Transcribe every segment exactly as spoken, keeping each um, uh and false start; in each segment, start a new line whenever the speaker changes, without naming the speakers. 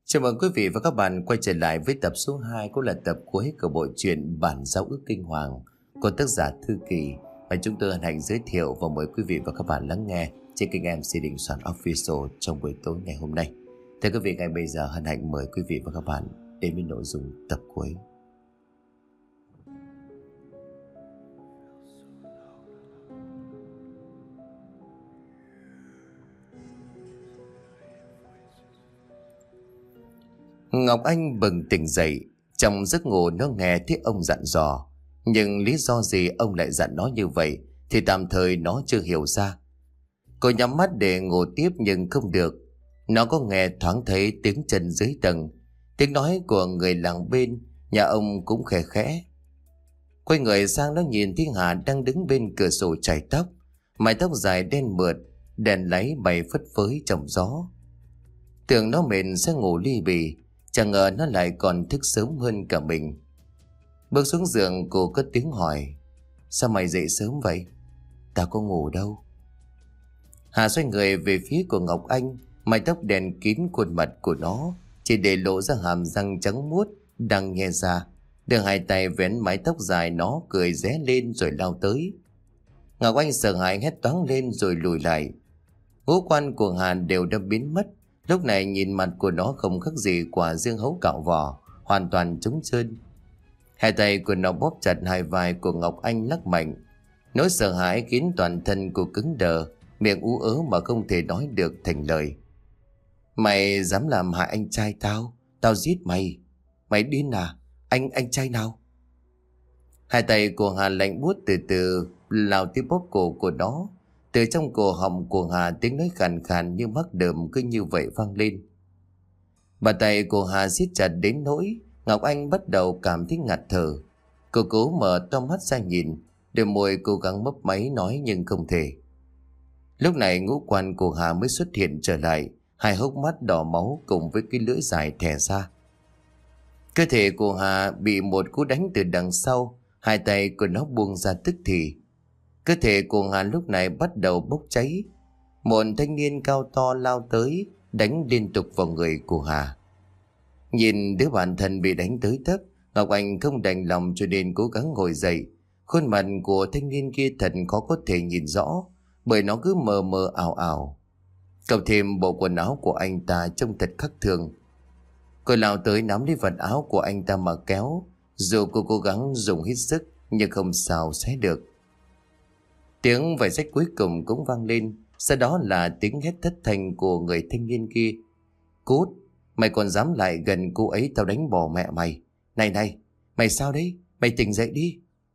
Chào mừng quý vị và các bạn quay trở lại với tập số hai, cũng là tập cuối của bộ truyện Bản Giao Ước Kinh Hoàng của tác giả Thư Kỳ, và chúng tôi hân hạnh giới thiệu và mời quý vị và các bạn lắng nghe trên kênh em xê Đình Soạn Official trong buổi tối ngày hôm nay. Thưa quý vị, ngay bây giờ hân hạnh mời quý vị và các bạn đến với nội dung tập cuối. Ngọc Anh bừng tỉnh dậy. Trong giấc ngủ nó nghe thấy ông dặn dò, nhưng lý do gì ông lại dặn nó như vậy thì tạm thời nó chưa hiểu ra. Cô nhắm mắt để ngủ tiếp nhưng không được. Nó có nghe thoáng thấy tiếng chân dưới tầng, tiếng nói của người làng bên nhà ông cũng khẽ khẽ. Quay người sang, nó nhìn thấy Hà đang đứng bên cửa sổ chải tóc, mái tóc dài đen mượt, đèn láy bay phất phới trong gió. Tưởng nó mệt sẽ ngủ li bì, chẳng ngờ nó lại còn thức sớm hơn cả mình. Bước xuống giường, cô cất tiếng hỏi: "Sao mày dậy sớm vậy?" "Tao có ngủ đâu." Hà xoay người về phía của Ngọc Anh, mái tóc đèn kín khuôn mặt của nó, chỉ để lộ ra hàm răng trắng muốt đang nhe ra. Đưa hai tay vén mái tóc dài, nó cười ré lên rồi lao tới. Ngọc Anh sợ hãi hét toáng lên rồi lùi lại. Ngũ quan của Hà đều đã biến mất. Lúc này nhìn mặt của nó không khác gì quả dương hấu cạo vỏ, hoàn toàn trống trơn. Hai tay của nó bóp chặt hai vai của Ngọc Anh lắc mạnh. Nỗi sợ hãi khiến toàn thân cô cứng đờ, miệng ú ớ mà không thể nói được thành lời. "Mày dám làm hại anh trai tao, tao giết mày. Mày điên à? Anh, anh trai nào?" Hai tay của Hà lạnh buốt từ từ lao tiếp bóp cổ của nó. Từ trong cổ họng của Hà, tiếng nói khàn khàn như mắc đờm cứ như vậy vang lên. Bàn tay của Hà siết chặt đến nỗi Ngọc Anh bắt đầu cảm thấy ngạt thở. Cô cố mở to mắt ra nhìn, đôi môi cố gắng mấp máy nói nhưng không thể. Lúc này ngũ quan của Hà mới xuất hiện trở lại, hai hốc mắt đỏ máu cùng với cái lưỡi dài thè ra. Cơ thể của Hà bị một cú đánh từ đằng sau, hai tay của nó buông ra tức thì. Cơ thể của Hà lúc này bắt đầu bốc cháy. Một thanh niên cao to lao tới, đánh liên tục vào người của Hà. Nhìn đứa bạn thân bị đánh tới tấp, Ngọc Anh không đành lòng cho nên cố gắng ngồi dậy. Khuôn mặt của thanh niên kia thật khó có thể nhìn rõ, bởi nó cứ mờ mờ ảo ảo. Cộng thêm bộ quần áo của anh ta trông thật khắc thường. Cô lao tới nắm lấy vật áo của anh ta mà kéo, dù cô cố gắng dùng hết sức nhưng không sao xé được. Tiếng vải rách cuối cùng cũng vang lên, sau đó là tiếng hét thất thanh của người thanh niên kia: "Cút, mày còn dám lại gần cô ấy, tao đánh bỏ mẹ mày. Này này, mày sao đấy? Mày tỉnh dậy đi."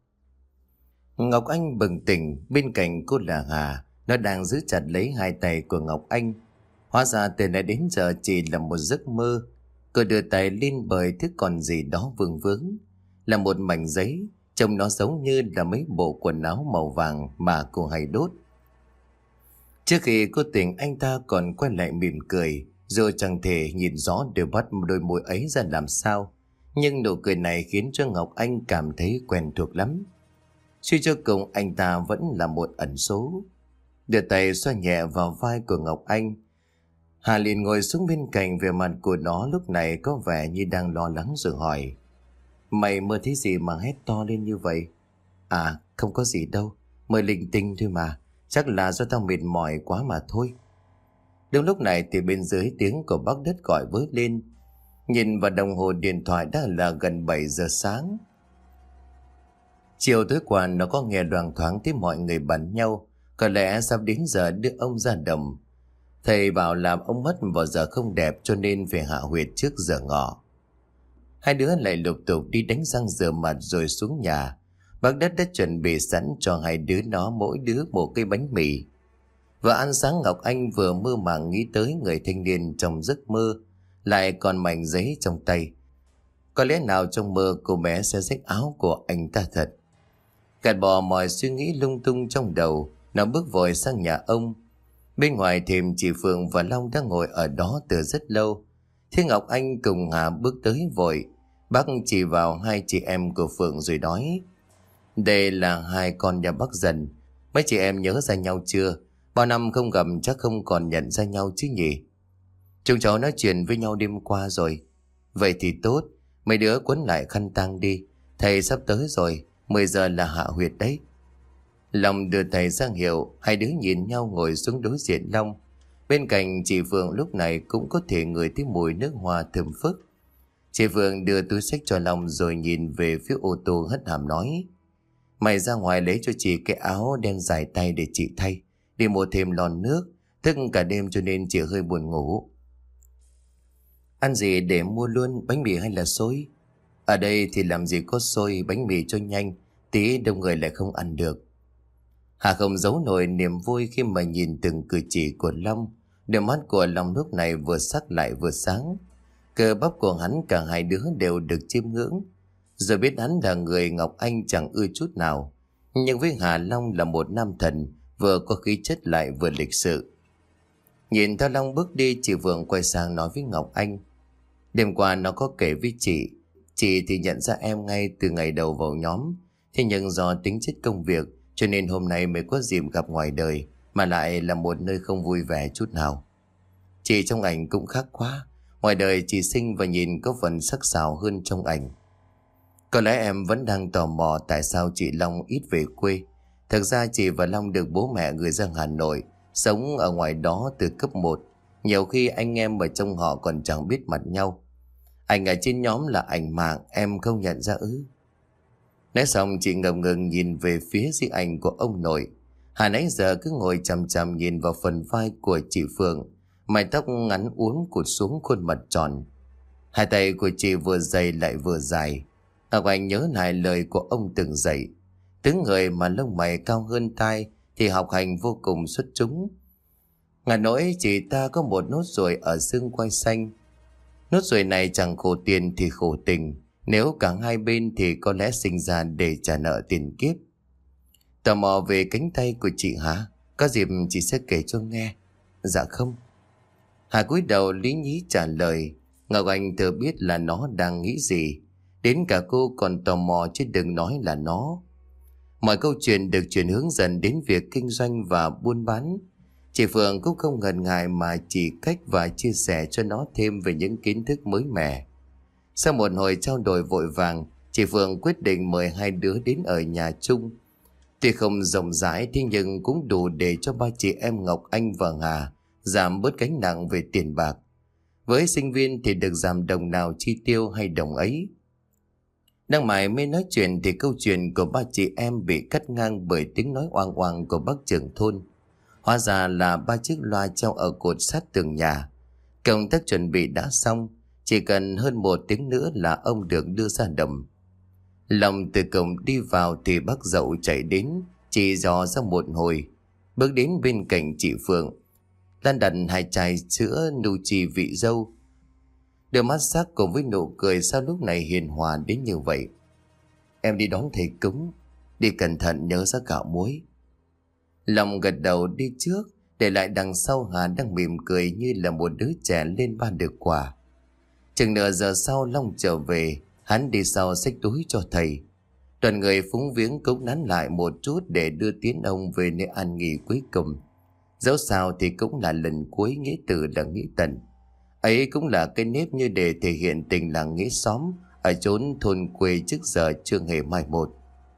Ngọc Anh bừng tỉnh, bên cạnh cô là Hà, nó đang giữ chặt lấy hai tay của Ngọc Anh. Hóa ra từ nãy đến giờ chỉ là một giấc mơ. Cô đưa tay lên bởi thứ còn gì đó vương vướng, là một mảnh giấy. Trông nó giống như là mấy bộ quần áo màu vàng mà cô hay đốt. Trước khi cô tỉnh, anh ta còn quay lại mỉm cười, dù chẳng thể nhìn rõ đôi mắt đôi môi ấy ra làm sao. Nhưng nụ cười này khiến cho Ngọc Anh cảm thấy quen thuộc lắm. Suy cho cùng anh ta vẫn là một ẩn số. Đưa tay xoa nhẹ vào vai của Ngọc Anh. Hà liền ngồi xuống bên cạnh, vẻ mặt của nó lúc này có vẻ như đang lo lắng rồi hỏi: "Mày mơ thấy gì mà hét to lên như vậy?" "À, không có gì đâu, mơ linh tinh thôi mà, chắc là do tao mệt mỏi quá mà thôi." Đúng lúc này thì bên dưới tiếng của bác Đất gọi với lên. Nhìn vào đồng hồ điện thoại đã là gần bảy giờ sáng. Chiều tối qua nó có nghe loáng thoáng thấy mọi người bàn nhau, có lẽ sắp đến giờ đưa ông ra đồng. Thầy bảo làm ông mất vào giờ không đẹp cho nên phải hạ huyệt trước giờ ngọ. Hai đứa lại lục tục đi đánh răng rửa mặt rồi xuống nhà. Bác Đất đã chuẩn bị sẵn cho hai đứa nó mỗi đứa một cái bánh mì. Vừa ăn sáng, Ngọc Anh vừa mơ màng nghĩ tới người thanh niên trong giấc mơ, lại còn mảnh giấy trong tay. Có lẽ nào trong mơ cô bé sẽ rách áo của anh ta thật. Gạt bỏ mọi suy nghĩ lung tung trong đầu, nó bước vội sang nhà ông. Bên ngoài thềm chị Phượng và Long đã ngồi ở đó từ rất lâu. Thế Ngọc Anh cùng Hà bước tới vội. Bác chỉ vào hai chị em của Phượng rồi nói: "Đây là hai con nhà bác Dần. Mấy chị em nhớ ra nhau chưa? Bao năm không gặp chắc không còn nhận ra nhau chứ nhỉ?" Chúng cháu nói chuyện với nhau đêm qua rồi. Vậy thì tốt, mấy đứa quấn lại khăn tang đi. Thầy sắp tới rồi, mười giờ là hạ huyệt đấy. Long đưa tay ra hiệu, hai đứa nhìn nhau ngồi xuống đối diện Long. Bên cạnh chị Phượng lúc này cũng có thể ngửi thấy mùi nước hoa thơm phức. Chị Phượng đưa túi xách cho Long rồi nhìn về phía ô tô hất hàm nói: Mày ra ngoài lấy cho chị cái áo đen dài tay để chị thay. Đi mua thêm lon nước, thức cả đêm cho nên chị hơi buồn ngủ. Ăn gì để mua luôn, bánh mì hay là xôi? Ở đây thì làm gì có xôi, bánh mì cho nhanh, tí đông người lại không ăn được. Hà không giấu nổi niềm vui khi mà nhìn từng cử chỉ của Long. Đôi mắt của Long lúc này vừa sắc lại vừa sáng. Cơ bắp của hắn cả hai đứa đều được chiêm ngưỡng. Giờ biết hắn là người Ngọc Anh chẳng ưa chút nào. Nhưng với Hà Long là một nam thần, vừa có khí chất lại vừa lịch sự. Nhìn theo Long bước đi, chị Vượng quay sang nói với Ngọc Anh: Đêm qua nó có kể với chị. Chị thì nhận ra em ngay từ ngày đầu vào nhóm. Thế nhưng do tính chất công việc cho nên hôm nay mới có dịp gặp ngoài đời, mà lại là một nơi không vui vẻ chút nào. Chị trong ảnh cũng khác quá. Ngoài đời chị xinh và nhìn có phần sắc sảo hơn trong ảnh. Có lẽ em vẫn đang tò mò tại sao chị Long ít về quê. Thực ra chị và Long được bố mẹ gửi ra Hà Nội, sống ở ngoài đó từ cấp một. Nhiều khi anh em ở trong họ còn chẳng biết mặt nhau. Ảnh ở trên nhóm là ảnh mạng, em không nhận ra ư? Nói xong chị ngập ngừng nhìn về phía di ảnh của ông nội. Hà nãy giờ cứ ngồi chằm chằm nhìn vào phần vai của chị Phượng. Mái tóc ngắn uốn cụt xuống khuôn mặt tròn. Hai tay của chị vừa dày lại vừa dài. Ngọc Anh nhớ lại lời của ông từng dạy: tướng người mà lông mày cao hơn tai thì học hành vô cùng xuất chúng. Ngà nỗi chị ta có một nốt ruồi ở xương quai xanh. Nốt ruồi này chẳng khổ tiền thì khổ tình. Nếu cả hai bên thì có lẽ sinh ra để trả nợ tiền kiếp. Tò mò về cánh tay của chị hả? Có dịp chị sẽ kể cho nghe. Dạ không. Hà cúi đầu lý nhí trả lời. Ngọc Anh thừa biết là nó đang nghĩ gì. Đến cả cô còn tò mò chứ đừng nói là nó. Mọi câu chuyện được chuyển hướng dần đến việc kinh doanh và buôn bán. Chị Phượng cũng không ngần ngại mà chỉ cách và chia sẻ cho nó thêm về những kiến thức mới mẻ. Sau một hồi trao đổi vội vàng, chị Phượng quyết định mời hai đứa đến ở nhà chung. Tuy không rộng rãi thế nhưng cũng đủ để cho ba chị em Ngọc Anh và Hà giảm bớt gánh nặng về tiền bạc. Với sinh viên thì được giảm đồng nào chi tiêu hay đồng ấy. Đang mải mới nói chuyện thì câu chuyện của ba chị em bị cắt ngang bởi tiếng nói oang oang của bác trưởng thôn. Hóa ra là ba chiếc loa treo ở cột sát tường nhà. Công tác chuẩn bị đã xong, chỉ cần hơn một tiếng nữa là ông được đưa ra đầm. Lòng từ cổng đi vào thì bác Dậu chạy đến, chỉ dò ra một hồi, bước đến bên cạnh chị Phượng, lan đặt hai chai sữa nụ trì vị dâu. Đôi mắt sắc cùng với nụ cười sao lúc này hiền hòa đến như vậy. Em đi đón thầy cúng, đi cẩn thận nhớ ra gạo muối. Lòng gật đầu đi trước, để lại đằng sau Hà đang mỉm cười như là một đứa trẻ lên ban được quà. Chừng nửa giờ sau Long trở về, hắn đi sau xách túi cho thầy. Đoàn người phúng viếng cũng nán lại một chút để đưa tiến ông về nơi an nghỉ cuối cùng. Dẫu sao thì cũng là lần cuối nghĩa tử là nghĩa tận. Ấy cũng là cái nếp như để thể hiện tình làng nghĩa xóm ở chốn thôn quê trước giờ chưa hề mai một.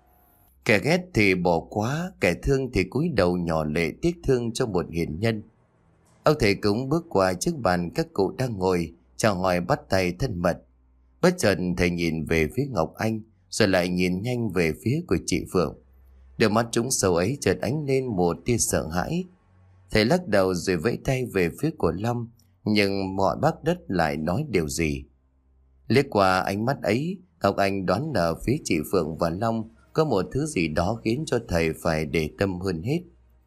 Kẻ ghét thì bỏ quá, kẻ thương thì cúi đầu nhỏ lệ tiếc thương cho một hiền nhân. Ông thầy cũng bước qua trước bàn các cụ đang ngồi, chào hỏi bắt tay thân mật. Bất chợt thầy nhìn về phía Ngọc Anh, rồi lại nhìn nhanh về phía của chị Phượng. Đôi mắt trũng sâu ấy chợt ánh lên một tia sợ hãi. Thầy lắc đầu rồi vẫy tay về phía của Long, nhưng mọi bác đất lại nói điều gì. Liếc qua ánh mắt ấy, Ngọc Anh đoán ở phía chị Phượng và Long có một thứ gì đó khiến cho thầy phải để tâm hơn hết.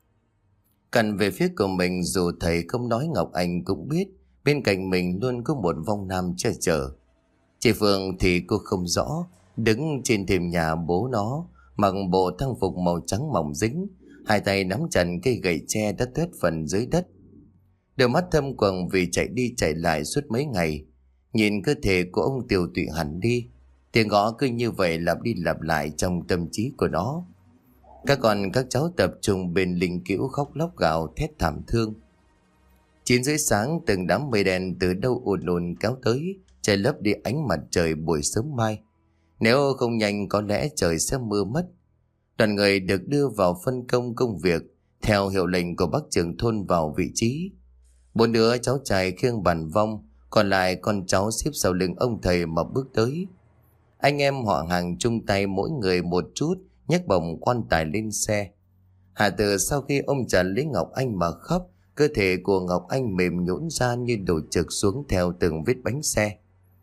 Cần về phía của mình, dù thầy không nói Ngọc Anh cũng biết bên cạnh mình luôn có một vong nam che chở. Chị Phượng thì cô không rõ, đứng trên thềm nhà bố nó, mặc bộ trang phục màu trắng mỏng dính, hai tay nắm chặt cây gậy tre đã tuét phần dưới đất. Đôi mắt thâm quầng vì chạy đi chạy lại suốt mấy ngày. Nhìn cơ thể của ông tiều tụy hẳn đi, tiếng gõ cứ như vậy lặp đi lặp lại trong tâm trí của nó. Các con các cháu tập trung bên linh cữu khóc lóc gào thét thảm thương. Chín rưỡi sáng từng đám mây đen từ đâu ùn ùn kéo tới, che lấp đi ánh mặt trời buổi sớm mai. Nếu không nhanh có lẽ trời sẽ mưa mất. Đoàn người được đưa vào phân công công việc theo hiệu lệnh của bác trưởng thôn vào vị trí. Bốn đứa cháu trai khiêng bàn vong, còn lại con cháu xếp sau lưng ông thầy mà bước tới. Anh em họ hàng chung tay mỗi người một chút nhấc bổng quan tài lên xe. Hà Từ sau khi ôm chặt lấy Ngọc Anh mà khóc, cơ thể của Ngọc Anh mềm nhũn ra như đổ trượt xuống theo từng vết bánh xe.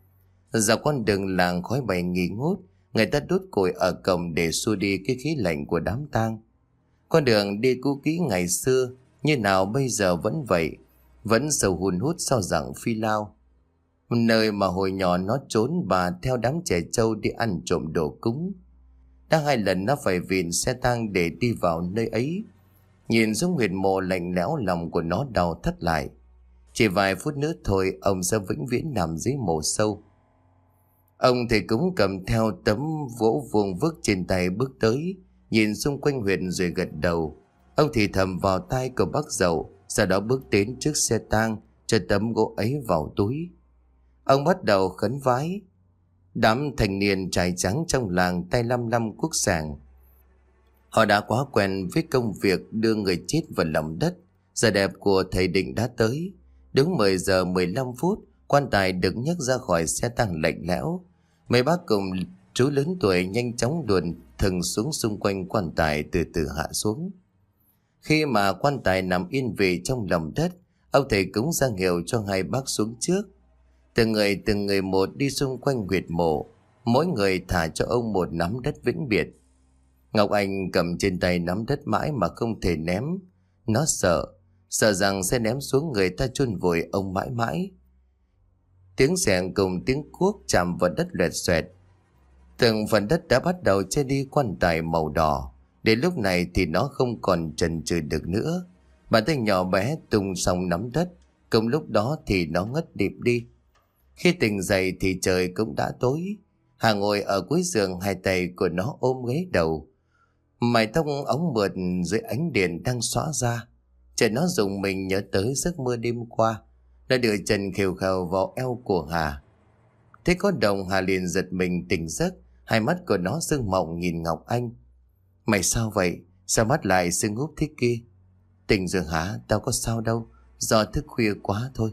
Dọc con đường làng khói bày nghi ngút, người ta đốt củi ở cổng để xua đi cái khí lạnh của đám tang. Con đường đi cũ kỹ ngày xưa như nào bây giờ vẫn vậy, vẫn sầu hun hút sau dạng phi lao. Nơi mà hồi nhỏ nó trốn bà theo đám trẻ trâu đi ăn trộm đồ cúng. Đã hai lần nó phải vịn xe tang để đi vào nơi ấy. Nhìn xuống huyệt mộ lạnh lẽo, lòng của nó đau thắt lại. Chỉ vài phút nữa thôi ông sẽ vĩnh viễn nằm dưới mộ sâu. Ông thầy cúng cầm theo tấm gỗ vuông vức trên tay bước tới, nhìn xung quanh huyệt rồi gật đầu. Ông thì thầm vào tai của bác dậu, sau đó bước đến trước xe tang, cho tấm gỗ ấy vào túi. Ông bắt đầu khấn vái. Đám thanh niên trai trắng trong làng tay lăm lăm cuốc sàng. Họ đã quá quen với công việc đưa người chết vào lòng đất. Giờ đẹp của thầy Định đã tới. Đúng mười giờ mười lăm phút, quan tài được nhấc ra khỏi xe tang lạnh lẽo. Mấy bác cùng chú lớn tuổi nhanh chóng luồn thừng xuống xung quanh quan tài, từ từ hạ xuống. Khi mà quan tài nằm yên vị trong lòng đất, ông thầy cúng ra hiệu cho hai bác xuống trước. Từng người từng người một đi xung quanh huyệt mộ, mỗi người thả cho ông một nắm đất vĩnh biệt. Ngọc Anh cầm trên tay nắm đất mãi mà không thể ném. Nó sợ, sợ rằng sẽ ném xuống người ta chôn vùi ông mãi mãi. Tiếng xẻng cùng tiếng cuốc chạm vào đất loẹt xoẹt. Từng phần đất đã bắt đầu che đi quan tài màu đỏ. Đến lúc này thì nó không còn chần chừ được nữa. Bàn tay nhỏ bé tung xong nắm đất. Cùng lúc đó thì nó ngất điệp đi. Khi tỉnh dậy thì trời cũng đã tối. Hà ngồi ở cuối giường, hai tay của nó ôm ghế đầu. Mái tóc óng mượt dưới ánh đèn đang xõa ra. Trời nó rùng mình nhớ tới giấc mơ đêm qua. Nó đưa chân khều khều vào eo của Hà. Thế có đồng, Hà liền giật mình tỉnh giấc. Hai mắt của nó sưng mọng nhìn Ngọc Anh. Mày sao vậy? Sao mắt lại sưng húp thế kia? Tỉnh rồi hả? Tao có sao đâu, do thức khuya quá thôi.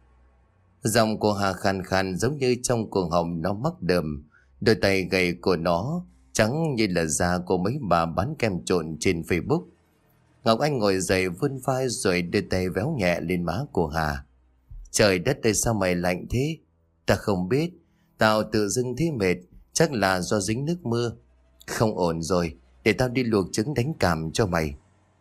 Giọng của Hà khàn khàn giống như trong cuồng họng nó mắc đờm. Đôi tay gầy của nó trắng như là da của mấy bà bán kem trộn trên Facebook. Ngọc Anh ngồi dậy vươn vai rồi đưa tay véo nhẹ lên má của Hà. Trời đất ơi, sao mày lạnh thế? Ta không biết, tao tự dưng thấy mệt, chắc là do dính nước mưa. Không ổn rồi, để tao đi luộc trứng đánh cảm cho mày.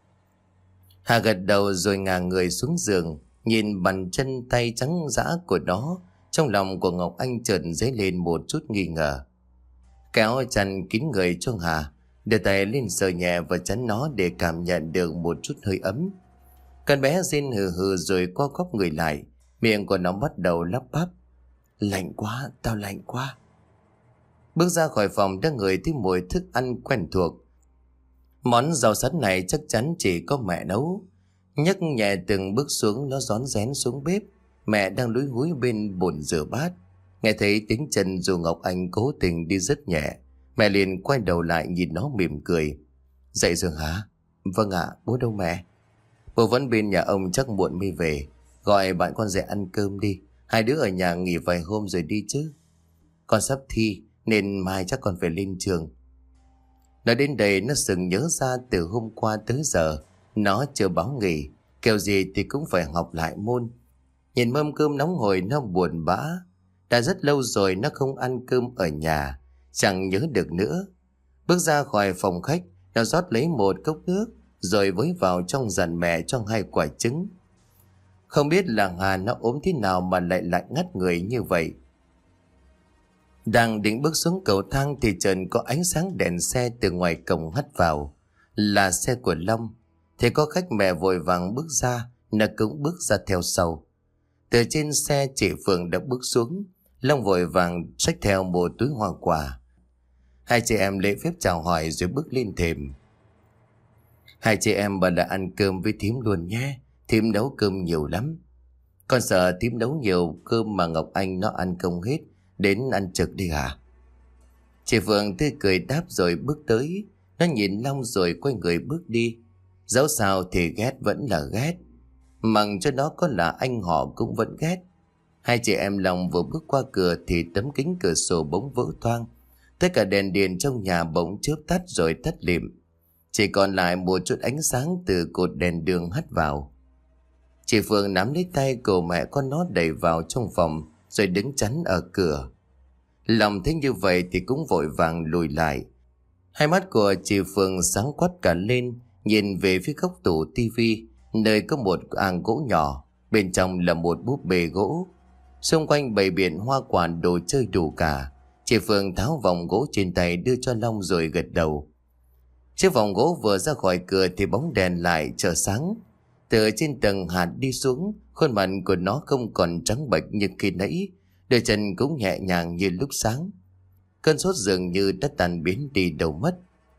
Hà gật đầu rồi ngả người xuống giường, nhìn bàn chân tay trắng dã của nó. Trong lòng của Ngọc Anh chợt dấy lên một chút nghi ngờ. Kéo chăn kín người cho Hà, đưa tay lên sờ nhẹ vào chắn nó để cảm nhận được một chút hơi ấm. Con bé rên hừ hừ rồi co quắp người lại, miệng của nó bắt đầu lắp bắp. Lạnh quá, tao lạnh quá. Bước ra khỏi phòng đã ngửi thấy mùi thức ăn quen thuộc. Món rau sắn này chắc chắn chỉ có mẹ nấu. Nhấc nhẹ từng bước xuống, nó rón rén xuống bếp. Mẹ đang lúi húi bên bồn rửa bát. Nghe thấy tiếng chân dù Ngọc Anh cố tình đi rất nhẹ, mẹ liền quay đầu lại nhìn nó mỉm cười. Dậy rồi hả? Vâng ạ, bố đâu mẹ? Bố vẫn bên nhà ông, chắc muộn mới về. Gọi bạn con dậy ăn cơm đi. Hai đứa ở nhà nghỉ vài hôm rồi đi chứ. Con sắp thi nên mai chắc con phải lên trường. Nói đến đây nó sừng nhớ ra từ hôm qua tới giờ nó chưa báo nghỉ, kêu gì thì cũng phải học lại môn. Nhìn mâm cơm nóng hổi nó buồn bã. Đã rất lâu rồi nó không ăn cơm ở nhà, chẳng nhớ được nữa. Bước ra khỏi phòng khách, nó rót lấy một cốc nước rồi với vào trong dặn mẹ cho hai quả trứng. Không biết là Hà nó ốm thế nào mà lại lại ngắt người như vậy. Đang định bước xuống cầu thang thì chợt có ánh sáng đèn xe từ ngoài cổng hắt vào. Là xe của Long. Thế có khách, mẹ vội vàng bước ra, nó cũng bước ra theo sau. Từ trên xe chị Phượng đã bước xuống. Long vội vàng xách theo một túi hoa quả. Hai chị em lễ phép chào hỏi rồi bước lên thềm. Hai chị em bảo là ăn cơm với thím luôn nhé, thím nấu cơm nhiều lắm. Con sợ thím nấu nhiều cơm mà Ngọc Anh nó ăn không hết, đến ăn trực đi hả? Chị Phượng tươi cười đáp rồi bước tới. Nó nhìn Long rồi quay người bước đi. Dẫu sao thì ghét vẫn là ghét, mặc cho nó có là anh họ cũng vẫn ghét. Hai chị em Long vừa bước qua cửa thì tấm kính cửa sổ bỗng vỡ toang. Tất cả đèn điện trong nhà bỗng chớp tắt rồi tắt lịm. Chỉ còn lại một chút ánh sáng từ cột đèn đường hắt vào. Chị Phương nắm lấy tay cô mẹ con nó đẩy vào trong phòng rồi đứng chắn ở cửa. Lòng thấy như vậy thì cũng vội vàng lùi lại. Hai mắt của chị Phương sáng quắt cả lên, nhìn về phía góc tủ tivi, nơi có một ang gỗ nhỏ, bên trong là một búp bê gỗ. Xung quanh bày biện hoa quả đồ chơi đủ cả. Chị Phương tháo vòng gỗ trên tay đưa cho Long rồi gật đầu. Chiếc vòng gỗ vừa ra khỏi cửa thì bóng đèn lại trở sáng. Từ trên tầng hạt đi xuống, khuôn mặt của nó không còn trắng bệch như khi nãy, đôi chân cũng nhẹ nhàng như lúc sáng. Cơn sốt dường như đã tan biến đi đâu mất.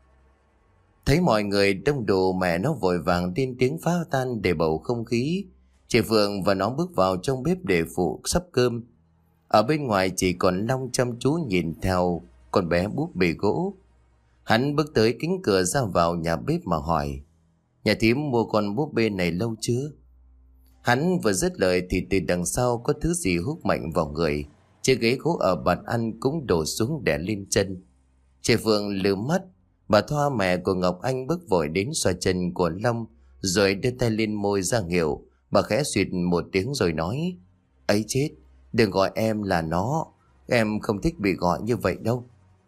Thấy mọi người đông đủ, mẹ nó vội vàng lên tiếng phá tan để bầu không khí. Chị Phượng và nó bước vào trong bếp để phụ sắp cơm. Ở bên ngoài chỉ còn Long chăm chú nhìn theo con bé búp bê gỗ. Hắn bước tới kính cửa ra vào nhà bếp mà hỏi: "Nhà thím mua con búp bê này lâu chưa?" Hắn vừa dứt lời thì từ đằng sau có thứ gì hút mạnh vào người. Chiếc ghế gỗ ở bàn ăn cũng đổ xuống đè lên chân. Chị Phượng lừ mắt. Bà Thoa mẹ của Ngọc Anh bước vội đến xoa chân của Long rồi đưa tay lên môi ra hiệu. Bà khẽ suyệt một tiếng rồi nói: "Ấy chết, đừng gọi em là nó, em không thích bị gọi như vậy đâu."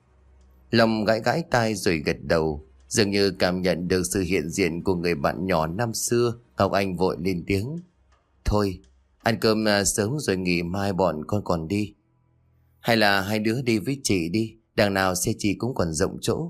Long gãi gãi tai rồi gật đầu. Dường như cảm nhận được sự hiện diện của người bạn nhỏ năm xưa, Ngọc Anh vội lên tiếng: "Thôi, ăn cơm sớm rồi nghỉ, mai bọn con còn đi. Hay là hai đứa đi với chị đi, đằng nào xe chị cũng còn rộng chỗ."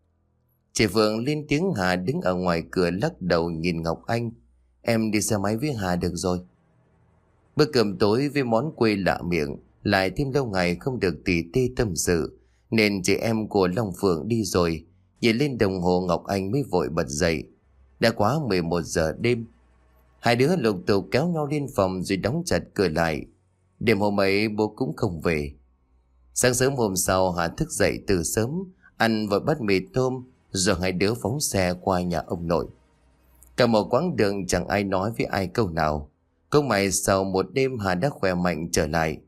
Chị Phượng lên tiếng. Hà đứng ở ngoài cửa lắc đầu nhìn Ngọc Anh: "Em đi xe máy với Hà được rồi." Bữa cơm tối với món quê lạ miệng, lại thêm lâu ngày không được tỉ tê tâm sự, nên chị em của Long Phượng đi rồi. Nhìn lên đồng hồ, Ngọc Anh mới vội bật dậy. Đã quá mười một giờ đêm. Hai đứa lục tục kéo nhau lên phòng rồi đóng chặt cửa lại. Đêm hôm ấy bố cũng không về. Sáng sớm hôm sau, Hà thức dậy từ sớm, ăn vội bát mì tôm, rồi hai đứa phóng xe qua nhà ông nội. Cả một quãng đường chẳng ai nói với ai câu nào. Cũng may sau một đêm Hà đã khỏe mạnh trở lại.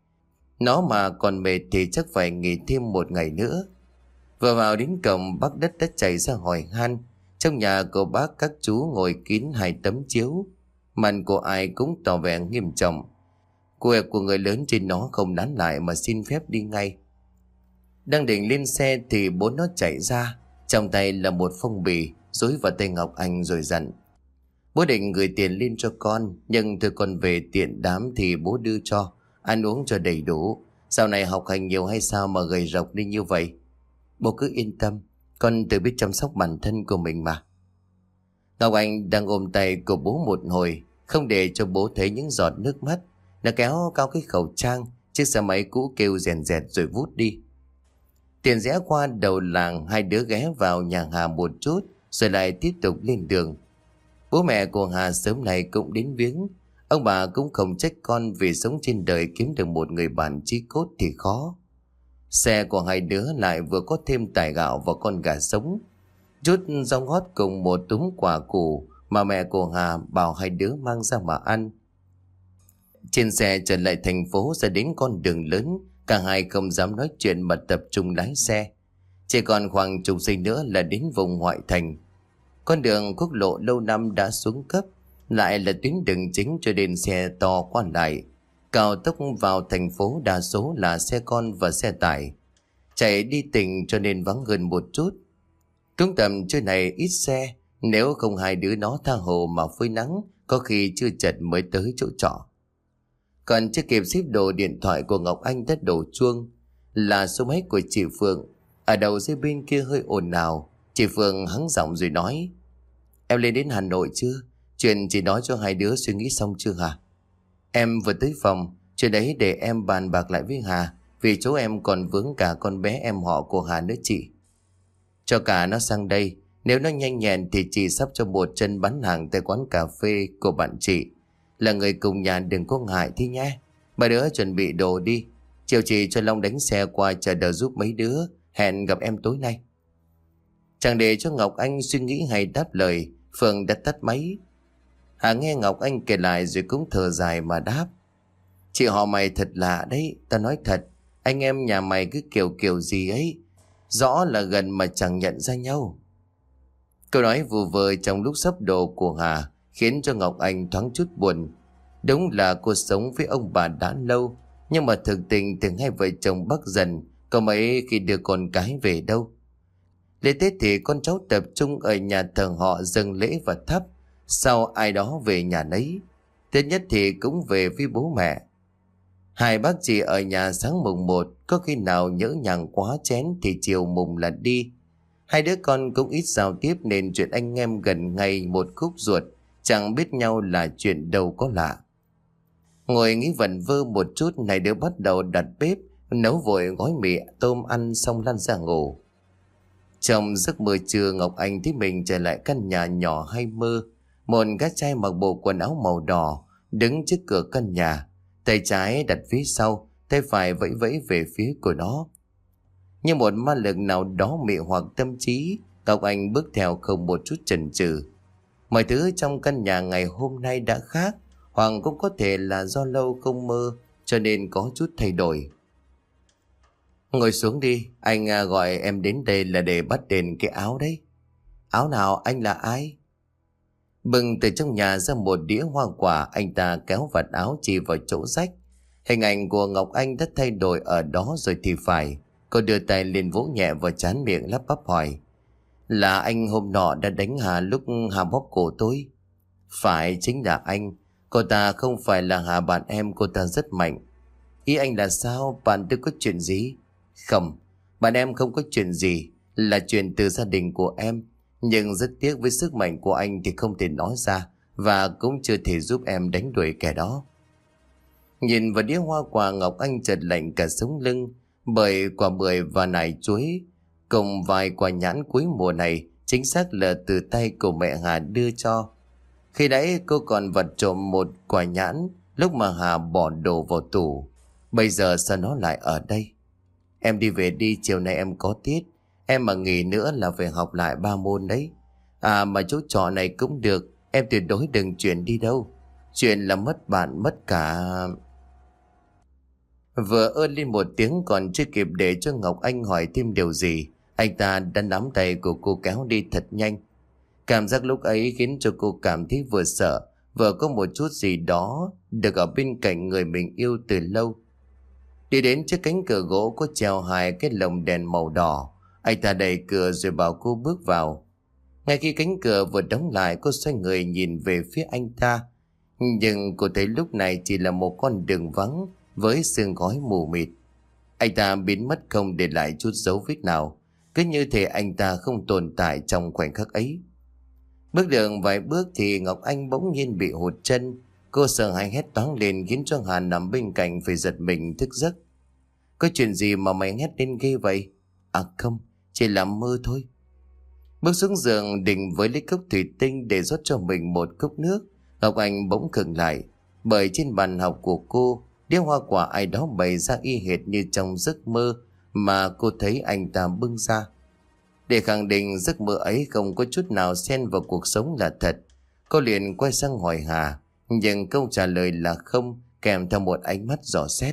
Nó mà còn mệt thì chắc phải nghỉ thêm một ngày nữa. Vừa vào đến cổng, bác Đất đã chạy ra hỏi han. Trong nhà của bác các chú ngồi kín hai tấm chiếu, mặt của ai cũng tỏ vẻ nghiêm trọng. Quẹt của người lớn trên nó không nán lại mà xin phép đi ngay. Đang định lên xe thì bố nó chạy ra, trong tay là một phong bì dối vào tay Ngọc Anh rồi dặn: "Bố định gửi tiền lên cho con, nhưng thôi con về tiện đám thì bố đưa cho, ăn uống cho đầy đủ. Sau này học hành nhiều hay sao mà gầy rộc đi như vậy? Bố cứ yên tâm, con tự biết chăm sóc bản thân của mình mà." Ngọc Anh đang ôm tay của bố một hồi, không để cho bố thấy những giọt nước mắt. Nó kéo cao cái khẩu trang, chiếc xe máy cũ kêu rèn rẹt rồi vút đi. Tiền rẽ qua đầu làng, hai đứa ghé vào nhà Hà một chút rồi lại tiếp tục lên đường. Bố mẹ của Hà sớm này cũng đến viếng. Ông bà cũng không trách con vì sống trên đời kiếm được một người bạn chí cốt thì khó. Xe của hai đứa lại vừa có thêm tải gạo và con gà sống, chút rau ngót cùng một túm quả củ mà mẹ của Hà bảo hai đứa mang ra mà ăn. Trên xe trở lại thành phố, ra đến con đường lớn, cả hai không dám nói chuyện mà tập trung lái xe. Chỉ còn khoảng chục giây nữa là đến vùng ngoại thành. Con đường quốc lộ lâu năm đã xuống cấp, lại là tuyến đường chính cho nên xe to qua lại. Cao tốc vào thành phố đa số là xe con và xe tải, chạy đi tỉnh cho nên vắng hơn một chút. Cũng tầm trưa này ít xe, nếu không hai đứa nó tha hồ mà phơi nắng, có khi chưa chật mới tới chỗ trọ. Còn chưa kịp xếp đồ, điện thoại của Ngọc Anh đã đổ chuông. Là số máy của chị Phượng. Ở đầu dây bên kia hơi ồn ào. Chị Phượng hắng giọng rồi nói: "Em lên đến Hà Nội chưa? Chuyện chị nói cho hai đứa suy nghĩ xong chưa hả?" "Em vừa tới phòng, chuyện đấy để em bàn bạc lại với Hà, vì chỗ em còn vướng cả con bé em họ của Hà nữa chị. Cho cả nó sang đây, nếu nó nhanh nhẹn thì chị sắp cho một chân bán hàng tại quán cà phê của bạn chị. là người cùng nhà đừng có ngại thế nhé. Ba đứa chuẩn bị đồ đi. Chiều chị cho Long đánh xe qua chờ đợi giúp mấy đứa. Hẹn gặp em tối nay. Chẳng để cho Ngọc Anh suy nghĩ hay đáp lời, Phương đã tắt máy. Hà nghe Ngọc Anh kể lại rồi cũng thở dài mà đáp. Chị họ mày thật lạ đấy. Ta nói thật, anh em nhà mày cứ kiểu kiểu gì ấy. Rõ là gần mà chẳng nhận ra nhau. Câu nói vù vơ trong lúc sắp đồ của Hà khiến cho Ngọc Anh thoáng chút buồn. Đúng là cô sống với ông bà đã lâu, nhưng mà thực tình từng hai vợ chồng Bắc dần có mấy khi đưa con cái về đâu. Lễ Tết thì con cháu tập trung ở nhà thờ họ dâng lễ và thắp, sau ai đó về nhà nấy. Tết nhất thì cũng về với bố mẹ. Hai bác chị ở nhà sáng mùng một, có khi nào nhỡ nhàng quá chén thì chiều mùng là đi. Hai đứa con cũng ít giao tiếp nên chuyện anh em gần ngay một khúc ruột, chẳng biết nhau là chuyện đâu có lạ. Ngồi nghĩ vẩn vơ một chút, này đứa bắt đầu đặt bếp, nấu vội gói mì tôm ăn xong lăn ra ngủ. Trong giấc mơ trưa, Ngọc Anh thấy mình trở lại căn nhà nhỏ hay mơ. Một gã trai mặc bộ quần áo màu đỏ đứng trước cửa căn nhà, tay trái đặt phía sau, tay phải vẫy vẫy về phía của nó. Như một ma lực nào đó mị hoặc tâm trí, Ngọc Anh bước theo không một chút chần chừ. Mọi thứ trong căn nhà ngày hôm nay đã khác, hoặc cũng có thể là do lâu không mơ cho nên có chút thay đổi. Ngồi xuống đi, anh gọi em đến đây là để bắt đền cái áo đấy. Áo nào? Anh là ai? Bừng từ trong nhà ra một đĩa hoa quả, anh ta kéo vạt áo chỉ vào chỗ rách. Hình ảnh của Ngọc Anh đã thay đổi ở đó rồi thì phải. Cô đưa tay lên vỗ nhẹ vào trán, miệng lắp bắp hỏi. Là anh hôm nọ đã đánh Hà lúc Hà bóp cổ tôi? Phải, chính là anh. Cô ta không phải là Hà bạn em, cô ta rất mạnh. Ý anh là sao? Bạn tôi có chuyện gì? Không, bạn em không có chuyện gì, là chuyện từ gia đình của em. Nhưng rất tiếc với sức mạnh của anh thì không thể nói ra, và cũng chưa thể giúp em đánh đuổi kẻ đó. Nhìn vào đĩa hoa quả, Ngọc Anh chợt lạnh cả sống lưng, bởi quả bưởi và nải chuối cùng vài quả nhãn cuối mùa này chính xác là từ tay của mẹ Hà đưa cho. Khi nãy cô còn vặt trộm một quả nhãn lúc mà Hà bỏ đồ vào tủ. Bây giờ sao nó lại ở đây? Em đi về đi, chiều nay em có tiết. Em mà nghỉ nữa là phải học lại ba môn đấy. À mà chỗ trọ này cũng được, em tuyệt đối đừng chuyển đi đâu. Chuyện là mất bạn mất cả... Vừa ơ lên một tiếng còn chưa kịp để cho Ngọc Anh hỏi thêm điều gì, anh ta đã nắm tay của cô kéo đi thật nhanh. Cảm giác lúc ấy khiến cho cô cảm thấy vừa sợ, vừa có một chút gì đó được ở bên cạnh người mình yêu từ lâu. Đi đến trước cánh cửa gỗ có treo hai cái lồng đèn màu đỏ, anh ta đẩy cửa rồi bảo cô bước vào. Ngay khi cánh cửa vừa đóng lại, cô xoay người nhìn về phía anh ta. Nhưng cô thấy lúc này chỉ là một con đường vắng với sương khói mù mịt. Anh ta biến mất không để lại chút dấu vết nào, cứ như thể anh ta không tồn tại trong khoảnh khắc ấy. Bước đường vài bước thì Ngọc Anh bỗng nhiên bị hụt chân. Cô sợ hãi hét toáng lên khiến cho Hà nằm bên cạnh phải giật mình thức giấc. Có chuyện gì mà mày hét lên ghê vậy? À không, chỉ là mơ thôi. Bước xuống giường định với lấy cốc thủy tinh để rót cho mình một cốc nước, Ngọc Anh bỗng khựng lại, bởi trên bàn học của cô, đĩa hoa quả ai đó bày ra y hệt như trong giấc mơ mà cô thấy anh ta bưng ra. Để khẳng định giấc mơ ấy không có chút nào xen vào cuộc sống là thật, cô liền quay sang hỏi Hà, nhưng câu trả lời là không, kèm theo một ánh mắt dò xét.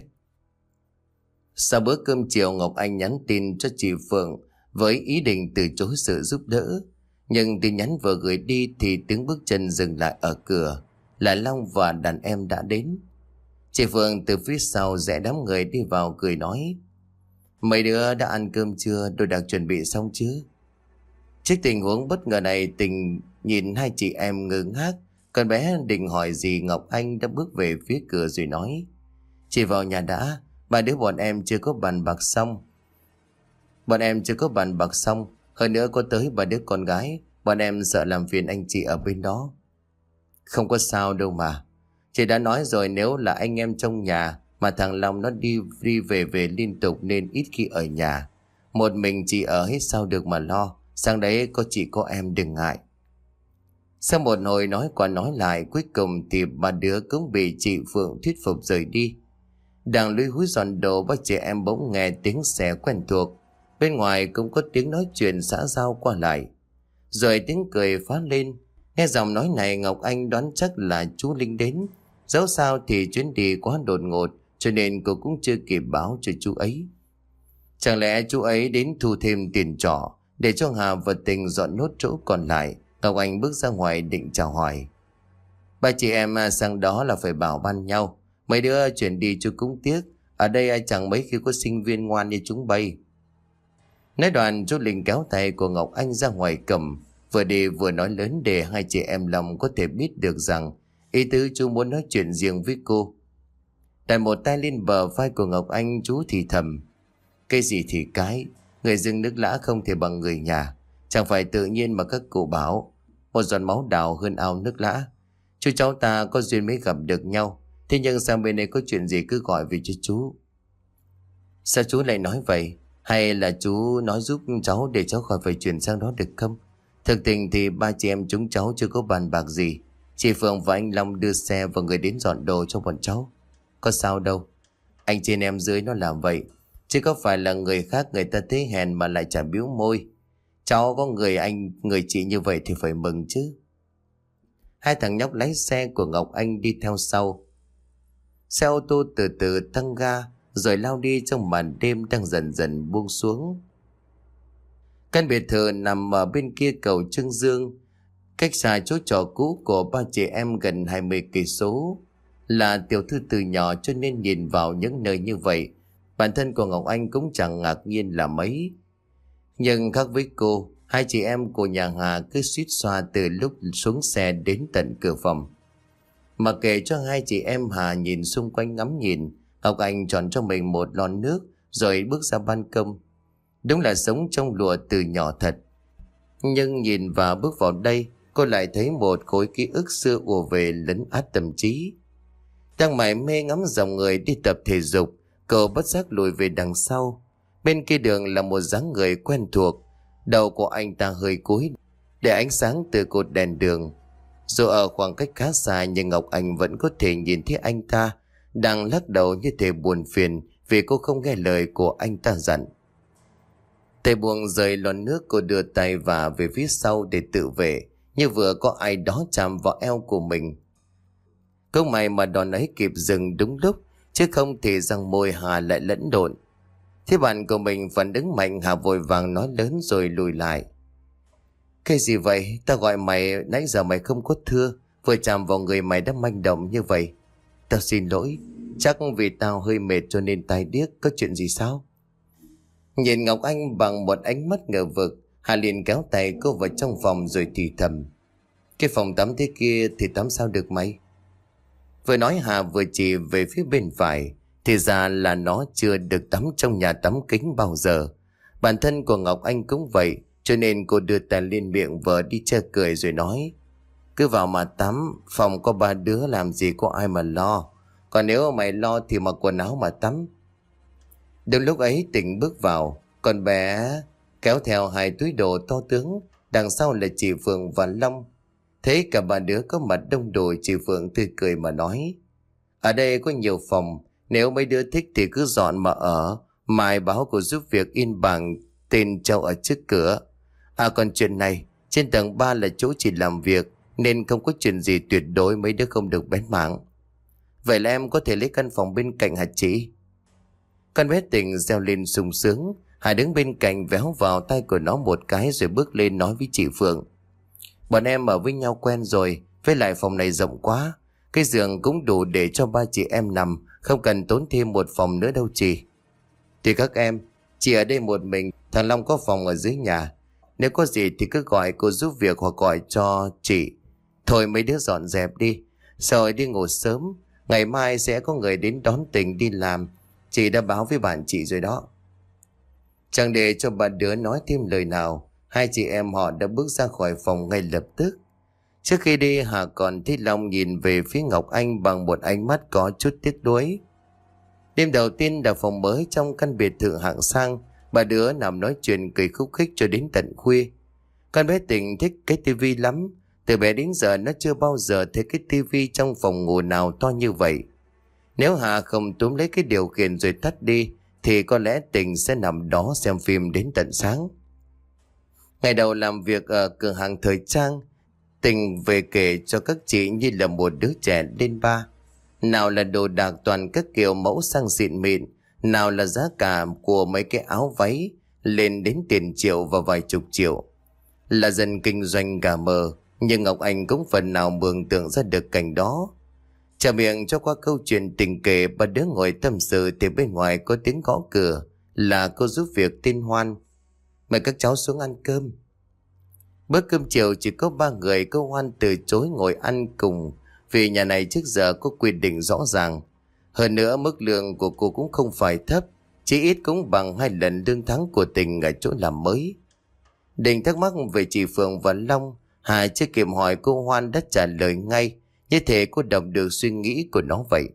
Sau bữa cơm chiều, Ngọc Anh nhắn tin cho chị Phượng với ý định từ chối sự giúp đỡ. Nhưng tin nhắn vừa gửi đi thì tiếng bước chân dừng lại ở cửa, là Long và đàn em đã đến. Chị Phượng từ phía sau rẽ đám người đi vào cười nói: Mấy đứa đã ăn cơm chưa? Đồ đạc chuẩn bị xong chưa? Trước tình huống bất ngờ này, Tình nhìn hai chị em ngơ ngác. Con bé định hỏi gì, Ngọc Anh đã bước về phía cửa rồi nói: Chị vào nhà đã, ba đứa bọn em chưa có bàn bạc xong. Bọn em chưa có bàn bạc xong, hơn nữa có tới ba đứa con gái, bọn em sợ làm phiền anh chị ở bên đó. Không có sao đâu mà. Chị đã nói rồi, nếu là anh em trong nhà mà thằng Long nó đi đi về về liên tục nên ít khi ở nhà. Một mình chị ở hết sao được mà lo. Sang đấy có chị có em đừng ngại. Sau một hồi nói qua nói lại, cuối cùng thì ba đứa cũng bị chị Phượng thuyết phục rời đi. Đang lúi húi dọn đồ, ba chị em bỗng nghe tiếng xe quen thuộc. Bên ngoài cũng có tiếng nói chuyện xã giao qua lại, rồi tiếng cười phá lên. Nghe giọng nói này, Ngọc Anh đoán chắc là chú Linh đến. Dẫu sao thì chuyến đi quá đột ngột, cho nên cô cũng chưa kịp báo cho chú ấy. Chẳng lẽ chú ấy đến thu thêm tiền trọ để cho Hà và Tình dọn nốt chỗ còn lại? Ngọc Anh bước ra ngoài định chào hỏi. Ba chị em sang đó là phải bảo ban nhau. Mấy đứa chuyển đi chú cũng tiếc. Ở đây ai chẳng mấy khi có sinh viên ngoan như chúng bay. Nói đoạn, chú Linh kéo tay của Ngọc Anh ra ngoài cầm, vừa đi vừa nói lớn để hai chị em lòng có thể biết được rằng ý tứ chú muốn nói chuyện riêng với cô. Đặt một tay lên bờ vai của Ngọc Anh, chú thì thầm. Cái gì thì cái, người rừng nước lã không thể bằng người nhà. Chẳng phải tự nhiên mà các cụ bảo một giọt máu đào hơn ao nước lã. Chú cháu ta có duyên mới gặp được nhau, thế nhưng sang bên đây có chuyện gì cứ gọi về cho chú. Sao chú lại nói vậy? Hay là chú nói giúp cháu để cháu khỏi phải chuyển sang đó được không? Thực tình thì ba chị em chúng cháu chưa có bàn bạc gì. Chị Phượng và anh Long đưa xe và người đến dọn đồ cho bọn cháu. Có sao đâu. Anh trên em dưới nó làm vậy, chứ có phải là người khác người ta thấy hèn mà lại chả biếu môi. Cháu có người anh người chị như vậy thì phải mừng chứ. Hai thằng nhóc lái xe của Ngọc Anh đi theo sau. Xe ô tô từ từ tăng ga rồi lao đi trong màn đêm đang dần dần buông xuống. Căn biệt thự nằm ở bên kia cầu Trương Dương, cách xa chỗ trọ cũ của ba chị em gần hai mươi cây số. Là tiểu thư từ nhỏ cho nên nhìn vào những nơi như vậy, bản thân của Ngọc Anh cũng chẳng ngạc nhiên là mấy. Nhưng khác với cô, hai chị em của nhà Hà cứ suýt xoa từ lúc xuống xe đến tận cửa phòng. Mà kể cho hai chị em Hà nhìn xung quanh ngắm nhìn, Ngọc Anh chọn cho mình một lon nước rồi bước ra ban công. Đúng là sống trong lụa từ nhỏ thật. Nhưng nhìn và bước vào đây, cô lại thấy một khối ký ức xưa ùa về lấn át tâm trí. Đang mải mê ngắm dòng người đi tập thể dục, cậu bất giác lùi về đằng sau. Bên kia đường là một dáng người quen thuộc. Đầu của anh ta hơi cúi để ánh sáng từ cột đèn đường. Dù ở khoảng cách khá xa, nhưng Ngọc Anh vẫn có thể nhìn thấy anh ta đang lắc đầu như thể buồn phiền vì cô không nghe lời của anh ta dặn. Tay buông rời lon nước, cô đưa tay và về phía sau để tự vệ, như vừa có ai đó chạm vào eo của mình. Câu may mà đòn ấy kịp dừng đúng lúc, chứ không thì răng môi Hà lại lẫn lộn. Thế bạn của mình phản ứng mạnh, Hà vội vàng nói lớn rồi lùi lại. Cái gì vậy? Ta gọi mày nãy giờ mày không có thưa, vừa chạm vào người mày đã manh động như vậy. Tao xin lỗi, chắc vì tao hơi mệt cho nên tai điếc. Có chuyện gì sao? Nhìn Ngọc Anh bằng một ánh mắt ngờ vực, Hà liền kéo tay cô vào trong phòng rồi thì thầm. Cái phòng tắm thế kia thì tắm sao được mày? Vừa nói Hà vừa chỉ về phía bên phải. Thì ra là nó chưa được tắm trong nhà tắm kính bao giờ. Bản thân của Ngọc Anh cũng vậy, cho nên cô đưa tay lên miệng vợ đi che cười rồi nói. Cứ vào mà tắm, phòng có ba đứa làm gì có ai mà lo. Còn nếu mày lo thì mặc quần áo mà tắm. Đúng lúc ấy Tỉnh bước vào, con bé kéo theo hai túi đồ to tướng, đằng sau là chị Phượng và Long. Thấy cả ba đứa có mặt đông đủ, chị Phượng tươi cười mà nói. Ở đây có nhiều phòng, nếu mấy đứa thích thì cứ dọn mà ở. Mai báo cô giúp việc in bảng tên treo ở trước cửa. À còn chuyện này, trên tầng ba là chỗ chị làm việc, nên không có chuyện gì tuyệt đối mấy đứa không được bén mảng. Vậy là em có thể lấy căn phòng bên cạnh hả chị? Con bé Tình reo lên sung sướng. Hải đứng bên cạnh véo vào tay của nó một cái rồi bước lên nói với chị Phượng. Bọn em ở với nhau quen rồi, với lại phòng này rộng quá. Cái giường cũng đủ để cho ba chị em nằm, không cần tốn thêm một phòng nữa đâu chị. Thì các em, chị ở đây một mình, thằng Long có phòng ở dưới nhà. Nếu có gì thì cứ gọi cô giúp việc hoặc gọi cho chị. Thôi mấy đứa dọn dẹp đi, rồi đi ngủ sớm. Ngày mai sẽ có người đến đón Tình đi làm. Chị đã báo với bạn chị rồi đó. Chẳng để cho ba đứa nói thêm lời nào, hai chị em họ đã bước ra khỏi phòng ngay lập tức. Trước khi đi, Hà còn thấy Long nhìn về phía Ngọc Anh bằng một ánh mắt có chút tiếc nuối. Đêm đầu tiên đặt phòng mới trong căn biệt thự hạng sang, ba đứa nằm nói chuyện cười khúc khích cho đến tận khuya. Con bé Tình thích cái tivi lắm, Từ bé đến giờ nó chưa bao giờ thấy cái tivi trong phòng ngủ nào to như vậy. Nếu Hà không túm lấy cái điều khiển rồi tắt đi thì có lẽ Tình sẽ nằm đó xem phim đến tận sáng. Ngày đầu làm việc ở cửa hàng thời trang, Tình về kể cho các chị như là một đứa trẻ lên ba. Nào là đồ đạc toàn các kiểu mẫu sang xịn mịn, nào là giá cả của mấy cái áo váy lên đến tiền triệu và vài chục triệu. Là dân kinh doanh gà mờ, nhưng Ngọc Anh cũng phần nào mường tượng ra được cảnh đó. Trả miệng cho qua câu chuyện tình kể, ba đứa ngồi tâm sự thì bên ngoài có tiếng gõ cửa, là cô giúp việc tên Hoan. Mời các cháu xuống ăn cơm. Bữa cơm chiều chỉ có ba người, cô Hoan từ chối ngồi ăn cùng vì nhà này trước giờ có quy định rõ ràng. Hơn nữa mức lương của cô cũng không phải thấp, chỉ ít cũng bằng hai lần lương tháng của Tình ở chỗ làm mới. Định thắc mắc về chị Phượng và Long, Hà chưa kịp hỏi cô Hoan đã trả lời ngay, như thể cô đọc được suy nghĩ của nó vậy.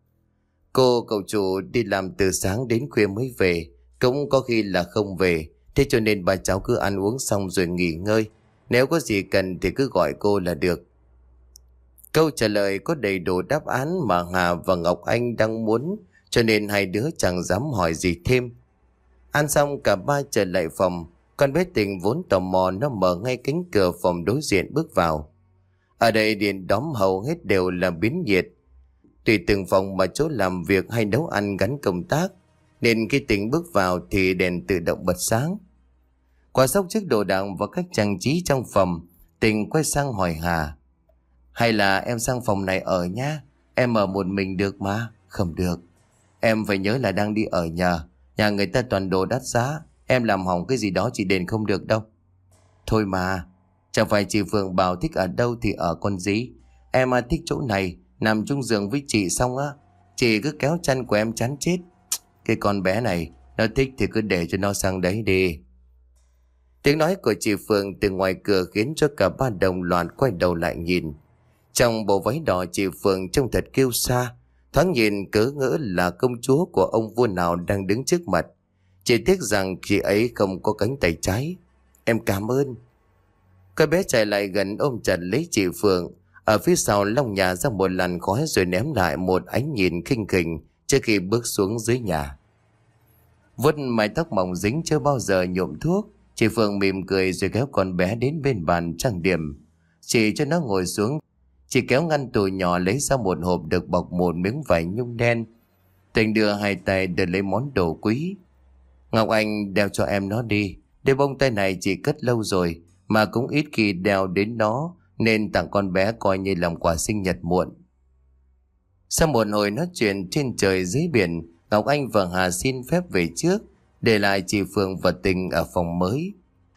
Cô cậu chủ đi làm từ sáng đến khuya mới về, cũng có khi là không về, thế cho nên bà cháu cứ ăn uống xong rồi nghỉ ngơi. Nếu có gì cần thì cứ gọi cô là được. Câu trả lời có đầy đủ đáp án mà Hà và Ngọc Anh đang muốn, cho nên hai đứa chẳng dám hỏi gì thêm. Ăn xong cả ba trở lại phòng. Con bé Tình vốn tò mò, nó mở ngay cánh cửa phòng đối diện bước vào. Ở đây điện đóm hầu hết đều là biến nhiệt. Tùy từng phòng mà chỗ làm việc hay nấu ăn gắn công tác, nên khi Tình bước vào thì đèn tự động bật sáng. Qua sóc chiếc đồ đạc và các trang trí trong phòng, Tình quay sang hỏi Hà: hay là em sang phòng này ở nhá, em ở một mình được mà. Không được, em phải nhớ là đang đi ở nhờ, nhà người ta toàn đồ đắt giá, em làm hỏng cái gì đó chị đền không được đâu. Thôi mà, chẳng phải chị Phượng bảo thích ở đâu thì ở con gì. Em à, thích chỗ này, nằm chung giường với chị xong á, chị cứ kéo chăn của em chán chết. Cái con bé này, nó thích thì cứ để cho nó sang đấy đi. Tiếng nói của chị Phượng từ ngoài cửa khiến cho cả ba đồng loạt quay đầu lại nhìn. Trong bộ váy đỏ, chị Phượng trông thật kiêu sa, thoáng nhìn cớ ngỡ là công chúa của ông vua nào đang đứng trước mặt. Chỉ tiếc rằng chị ấy không có cánh tay trái. Em cảm ơn. Cái bé chạy lại gần ôm chặt lấy chị Phượng. Ở phía sau Long nhà ra một làn khói rồi ném lại một ánh nhìn khinh khỉnh trước khi bước xuống dưới nhà. Vuốt mái tóc mỏng dính chưa bao giờ nhuộm thuốc, chị Phượng mỉm cười rồi kéo con bé đến bên bàn trang điểm. Chị cho nó ngồi xuống. Chị kéo ngăn tủ nhỏ lấy ra một hộp được bọc một miếng vải nhung đen. Tình đưa hai tay đưa lấy món đồ quý. Ngọc Anh đeo cho em nó đi. Đôi bông tai này chị cất lâu rồi mà cũng ít khi đeo đến nó, nên tặng con bé coi như làm quà sinh nhật muộn. Sau một hồi nói chuyện trên trời dưới biển, Ngọc Anh và Hà xin phép về trước, để lại chị Phượng và Tình ở phòng mới.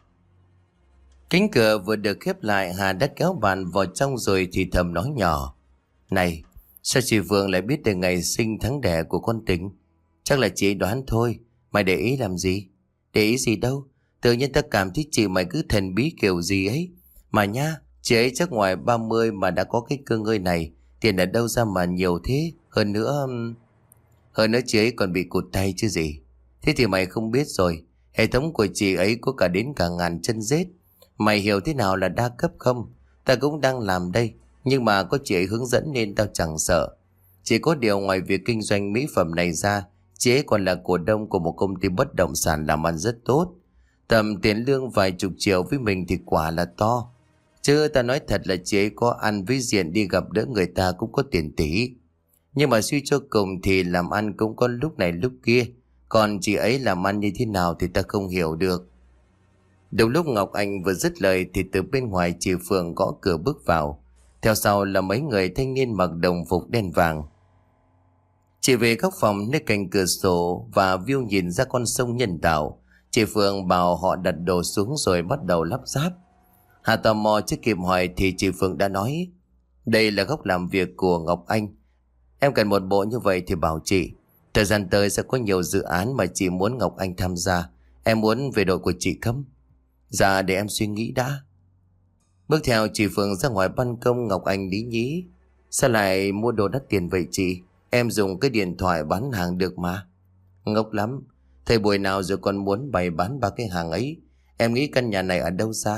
Cánh cửa vừa được khép lại, Hà đã kéo bàn vào trong rồi thì thầm nói nhỏ: Này, sao chị Phượng lại biết được ngày sinh tháng đẻ của con Tình? Chắc là chị đoán thôi, mày để ý làm gì? Để ý gì đâu, tự nhiên ta cảm thấy chị mày cứ thần bí kiểu gì ấy. Mà nha, chị ấy chắc ngoài ba mươi mà đã có cái cơ ngơi này, tiền ở đâu ra mà nhiều thế? Hơn nữa Hơn nữa chị ấy còn bị cụt tay chứ gì. Thế thì mày không biết rồi, hệ thống của chị ấy có cả đến cả ngàn chân rết. Mày hiểu thế nào là đa cấp không? Ta cũng đang làm đây, nhưng mà có chị ấy hướng dẫn nên tao chẳng sợ. Chỉ có điều ngoài việc kinh doanh mỹ phẩm này ra, chị ấy còn là cổ đông của một công ty bất động sản làm ăn rất tốt. Tầm tiền lương vài chục triệu với mình thì quả là to. Chứ ta nói thật là chị ấy có ăn với diện đi gặp đỡ người ta cũng có tiền tỷ. Nhưng mà suy cho cùng thì làm ăn cũng có lúc này lúc kia. Còn chị ấy làm ăn như thế nào thì ta không hiểu được. Đúng lúc Ngọc Anh vừa dứt lời thì từ bên ngoài chị Phượng gõ cửa bước vào. Theo sau là mấy người thanh niên mặc đồng phục đen vàng. Chị về góc phòng nơi cạnh cửa sổ và view nhìn ra con sông nhân tạo. Chị Phượng bảo họ đặt đồ xuống rồi bắt đầu lắp ráp. Hà tò mò chưa kịp hỏi thì chị Phượng đã nói: Đây là góc làm việc của Ngọc Anh. Em cần một bộ như vậy thì bảo chị. Thời gian tới sẽ có nhiều dự án mà chị muốn Ngọc Anh tham gia. Em muốn về đội của chị không? Dạ, để em suy nghĩ đã. Bước theo chị Phượng ra ngoài ban công, Ngọc Anh lý nhí: Sao lại mua đồ đắt tiền vậy chị? Em dùng cái điện thoại bán hàng được mà. Ngốc lắm. Thời buổi nào rồi còn muốn bày bán ba cái hàng ấy? Em nghĩ căn nhà này ở đâu ra?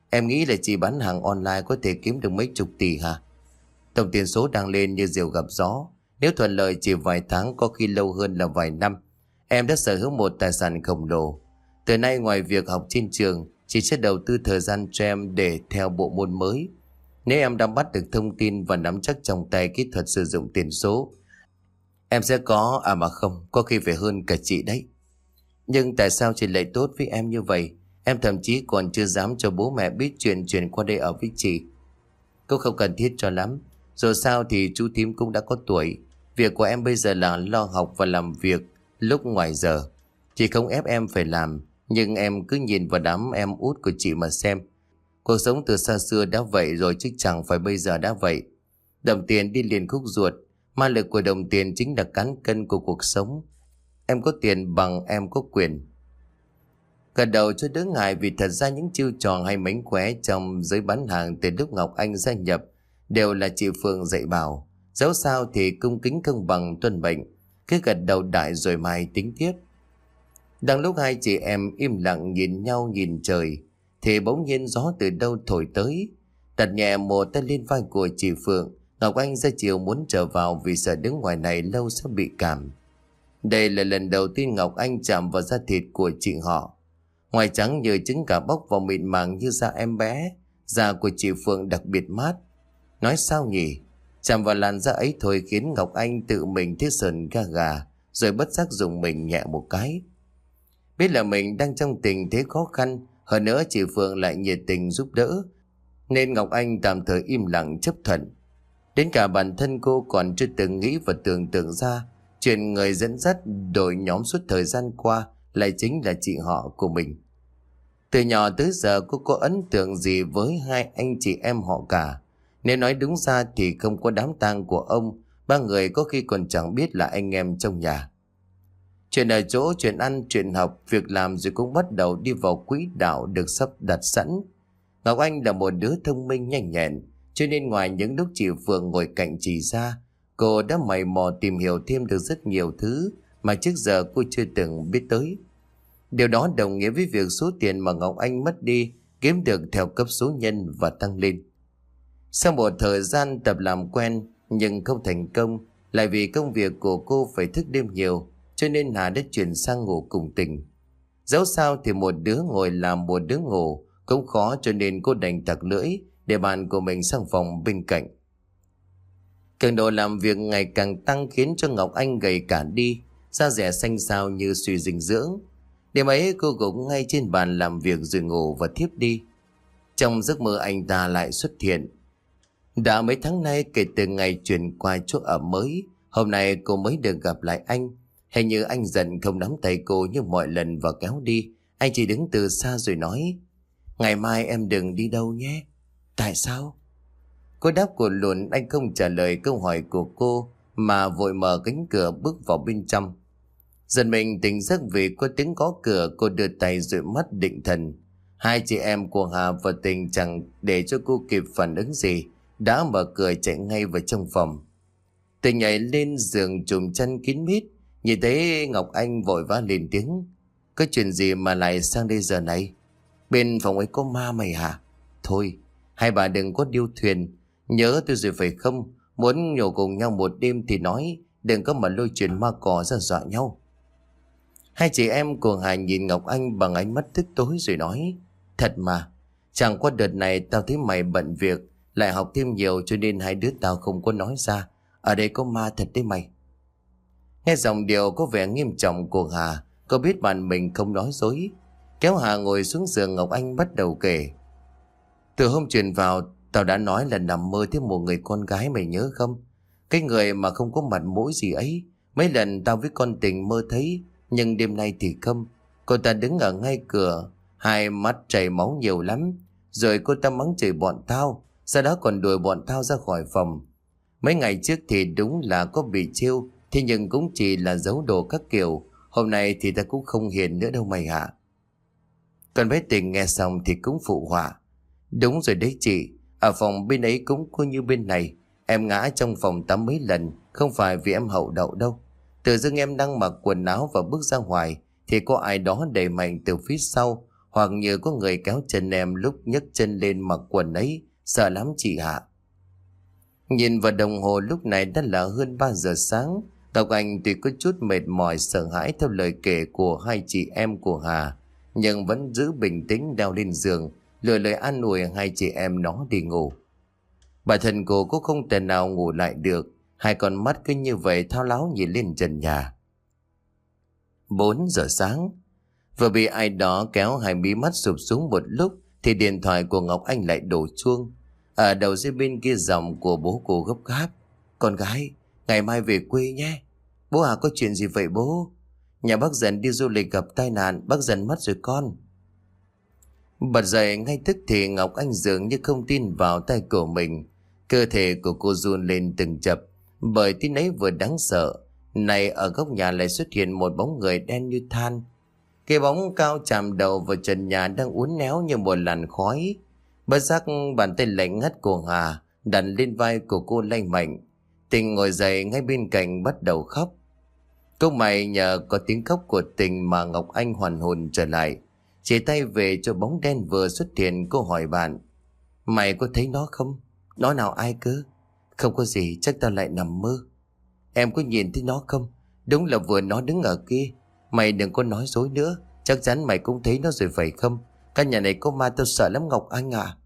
Em nghĩ là chị bán hàng online có thể kiếm được mấy chục tỷ hả? Tổng tiền số đang lên như diều gặp gió. Nếu thuận lợi chỉ vài tháng, có khi lâu hơn là vài năm, em đã sở hữu một tài sản khổng lồ. Từ nay ngoài việc học trên trường, chị sẽ đầu tư thời gian cho em để theo bộ môn mới. Nếu em đã bắt được thông tin và nắm chắc trong tay kỹ thuật sử dụng tiền số, em sẽ có, à mà không, có khi phải hơn cả chị đấy. Nhưng tại sao chị lại tốt với em như vậy? Em thậm chí còn chưa dám cho bố mẹ biết chuyện chuyển qua đây ở với chị. Cũng không cần thiết cho lắm. Dù sao thì chú thím cũng đã có tuổi. Việc của em bây giờ là lo học và làm việc lúc ngoài giờ. Chị không ép em phải làm, nhưng em cứ nhìn vào đám em út của chị mà xem. Cuộc sống từ xa xưa đã vậy rồi chứ chẳng phải bây giờ đã vậy. Đồng tiền đi liền khúc ruột. Ma lực của đồng tiền chính là cán cân của cuộc sống. Em có tiền bằng em có quyền. Gật đầu cho đỡ ngại, vì thật ra những chiêu trò hay mánh khóe trong giới bán hàng từ lúc Ngọc Anh gia nhập đều là chị Phượng dạy bảo. Dẫu sao thì cung kính công bằng tuân mệnh, cứ gật đầu đại rồi mai tính tiếp. Đang lúc hai chị em im lặng nhìn nhau nhìn trời, thì bỗng nhiên gió từ đâu thổi tới, đặt nhẹ một tay lên vai của chị Phượng. Ngọc Anh ra chiều muốn trở vào vì sợ đứng ngoài này lâu sẽ bị cảm. Đây là lần đầu tiên Ngọc Anh chạm vào da thịt của chị họ. Ngoài trắng như trứng gà bóc vào mịn màng như da em bé, da của chị Phượng đặc biệt mát. Nói sao nhỉ? Chạm vào làn da ấy thôi khiến Ngọc Anh tự mình thấy sờn ga gà, rồi bất giác dùng mình nhẹ một cái. Biết là mình đang trong tình thế khó khăn, hơn nữa chị Phượng lại nhiệt tình giúp đỡ, nên Ngọc Anh tạm thời im lặng chấp thuận. Đến cả bản thân cô còn chưa từng nghĩ và tưởng tượng ra chuyện người dẫn dắt đội nhóm suốt thời gian qua lại chính là chị họ của mình. Từ nhỏ tới giờ cô có ấn tượng gì với hai anh chị em họ cả. Nếu nói đúng ra thì không có đám tang của ông, ba người có khi còn chẳng biết là anh em trong nhà. Chuyện ở chỗ, chuyện ăn, chuyện học, việc làm rồi cũng bắt đầu đi vào quỹ đạo được sắp đặt sẵn. Ngọc Anh là một đứa thông minh nhanh nhẹn, cho nên ngoài những lúc chị Phượng ngồi cạnh chị ra, cô đã mày mò tìm hiểu thêm được rất nhiều thứ mà trước giờ cô chưa từng biết tới. Điều đó đồng nghĩa với việc số tiền mà Ngọc Anh mất đi kiếm được theo cấp số nhân và tăng lên. Sau một thời gian tập làm quen nhưng không thành công, lại vì công việc của cô phải thức đêm nhiều, cho nên Hà đã chuyển sang ngủ cùng Tình. Dẫu sao thì một đứa ngồi làm một đứa ngủ cũng khó, cho nên cô đành tặc lưỡi để bạn của mình sang phòng bên cạnh. Cường độ làm việc ngày càng tăng khiến cho Ngọc Anh gầy cả đi, da dẻ xanh xao như suy dinh dưỡng. Đêm ấy cô gục ngay trên bàn làm việc rồi ngủ và thiếp đi. Trong giấc mơ anh ta lại xuất hiện. Đã mấy tháng nay kể từ ngày chuyển qua chỗ ở mới, hôm nay cô mới được gặp lại anh. Hình như anh giận không nắm tay cô như mọi lần và kéo đi. Anh chỉ đứng từ xa rồi nói: "Ngày mai em đừng đi đâu nhé." "Tại sao?" Cô đáp cuồn lùn. Anh không trả lời câu hỏi của cô mà vội mở cánh cửa bước vào bên trong. Dần mình tỉnh giấc vì có tiếng gõ cửa, cô đưa tay dụi mắt định thần. Hai chị em của Hà và Tình chẳng để cho cô kịp phản ứng gì đã mở cửa chạy ngay vào trong phòng. Tình nhảy lên giường chùm chân kín mít, nhìn thấy Ngọc Anh vội vã lên tiếng: "Có chuyện gì mà lại sang đây giờ này? Bên phòng ấy có ma mày hả? Thôi, hai bà đừng có điêu thuyền, nhớ tôi rồi phải không? Muốn nhổ cùng nhau một đêm thì nói, đừng có mà lôi chuyện ma cỏ ra dọa nhau." Hai chị em của Hà nhìn Ngọc Anh bằng ánh mắt tức tối rồi nói: "Thật mà, chẳng qua đợt này tao thấy mày bận việc, lại học thêm nhiều, cho nên hai đứa tao không có nói ra. Ở đây có ma thật đấy mày." Nghe giọng điệu có vẻ nghiêm trọng của Hà, cô biết bạn mình không nói dối. Kéo Hà ngồi xuống giường, Ngọc Anh bắt đầu kể: "Từ hôm chuyển vào, tao đã nói là nằm mơ thấy một người con gái, mày nhớ không? Cái người mà không có mặt mũi gì ấy. Mấy lần tao với con Tình mơ thấy, nhưng đêm nay thì không. Cô ta đứng ở ngay cửa, hai mắt chảy máu nhiều lắm. Rồi cô ta mắng chửi bọn tao, sau đó còn đuổi bọn tao ra khỏi phòng. Mấy ngày trước thì đúng là có bị trêu, thế nhưng cũng chỉ là giấu đồ các kiểu. Hôm nay thì ta cũng không hiền nữa đâu mày hả?" Còn bé Tình nghe xong thì cũng phụ họa: "Đúng rồi đấy chị, ở phòng bên ấy cũng có như bên này. Em ngã trong phòng tắm mấy lần, không phải vì em hậu đậu đâu. Tự dưng em đang mặc quần áo và bước ra ngoài thì có ai đó đẩy mạnh từ phía sau, hoặc như có người kéo chân em lúc nhấc chân lên mặc quần ấy, sợ lắm chị ạ. Nhìn vào đồng hồ lúc này đã là hơn ba giờ sáng. Ngọc Anh tuy có chút mệt mỏi sợ hãi theo lời kể của hai chị em của Hà, nhưng vẫn giữ bình tĩnh leo lên giường, lựa lời an ủi hai chị em nó đi ngủ. Bản thân cô cũng không thể nào ngủ lại được, hai con mắt cứ như vậy thao láo nhìn lên trần nhà. Bốn giờ sáng, vừa bị ai đó kéo hai mí mắt sụp xuống một lúc thì điện thoại của Ngọc Anh lại đổ chuông. Ở đầu dây bên kia giọng của bố cô gấp gáp: "Con gái, ngày mai về quê nhé." "Bố à, có chuyện gì vậy bố?" "Nhà bác Dần đi du lịch gặp tai nạn, bác Dần mất rồi con." Bật dậy ngay tức thì Ngọc Anh dường như không tin vào tay của mình. Cơ thể của cô run lên từng chập, bởi tin ấy vừa đáng sợ. Này ở góc nhà lại xuất hiện một bóng người đen như than. Cái bóng cao chạm đầu vào trần nhà đang uốn éo như một làn khói. Bất giác bàn tay lạnh ngắt của Hà đặt lên vai của cô lay mạnh. Tình ngồi dậy ngay bên cạnh bắt đầu khóc. Câu mày nhờ có tiếng khóc của Tình mà Ngọc Anh hoàn hồn trở lại. Chỉ tay về cho bóng đen vừa xuất hiện, cô hỏi bạn: "Mày có thấy nó không?" "Nó nào ai cơ?" "Không có gì, chắc tao lại nằm mơ." "Em có nhìn thấy nó không?" "Đúng là vừa nó đứng ở kia." "Mày đừng có nói dối nữa, chắc chắn mày cũng thấy nó rồi phải không? Căn nhà này có ma, tao sợ lắm Ngọc Anh à."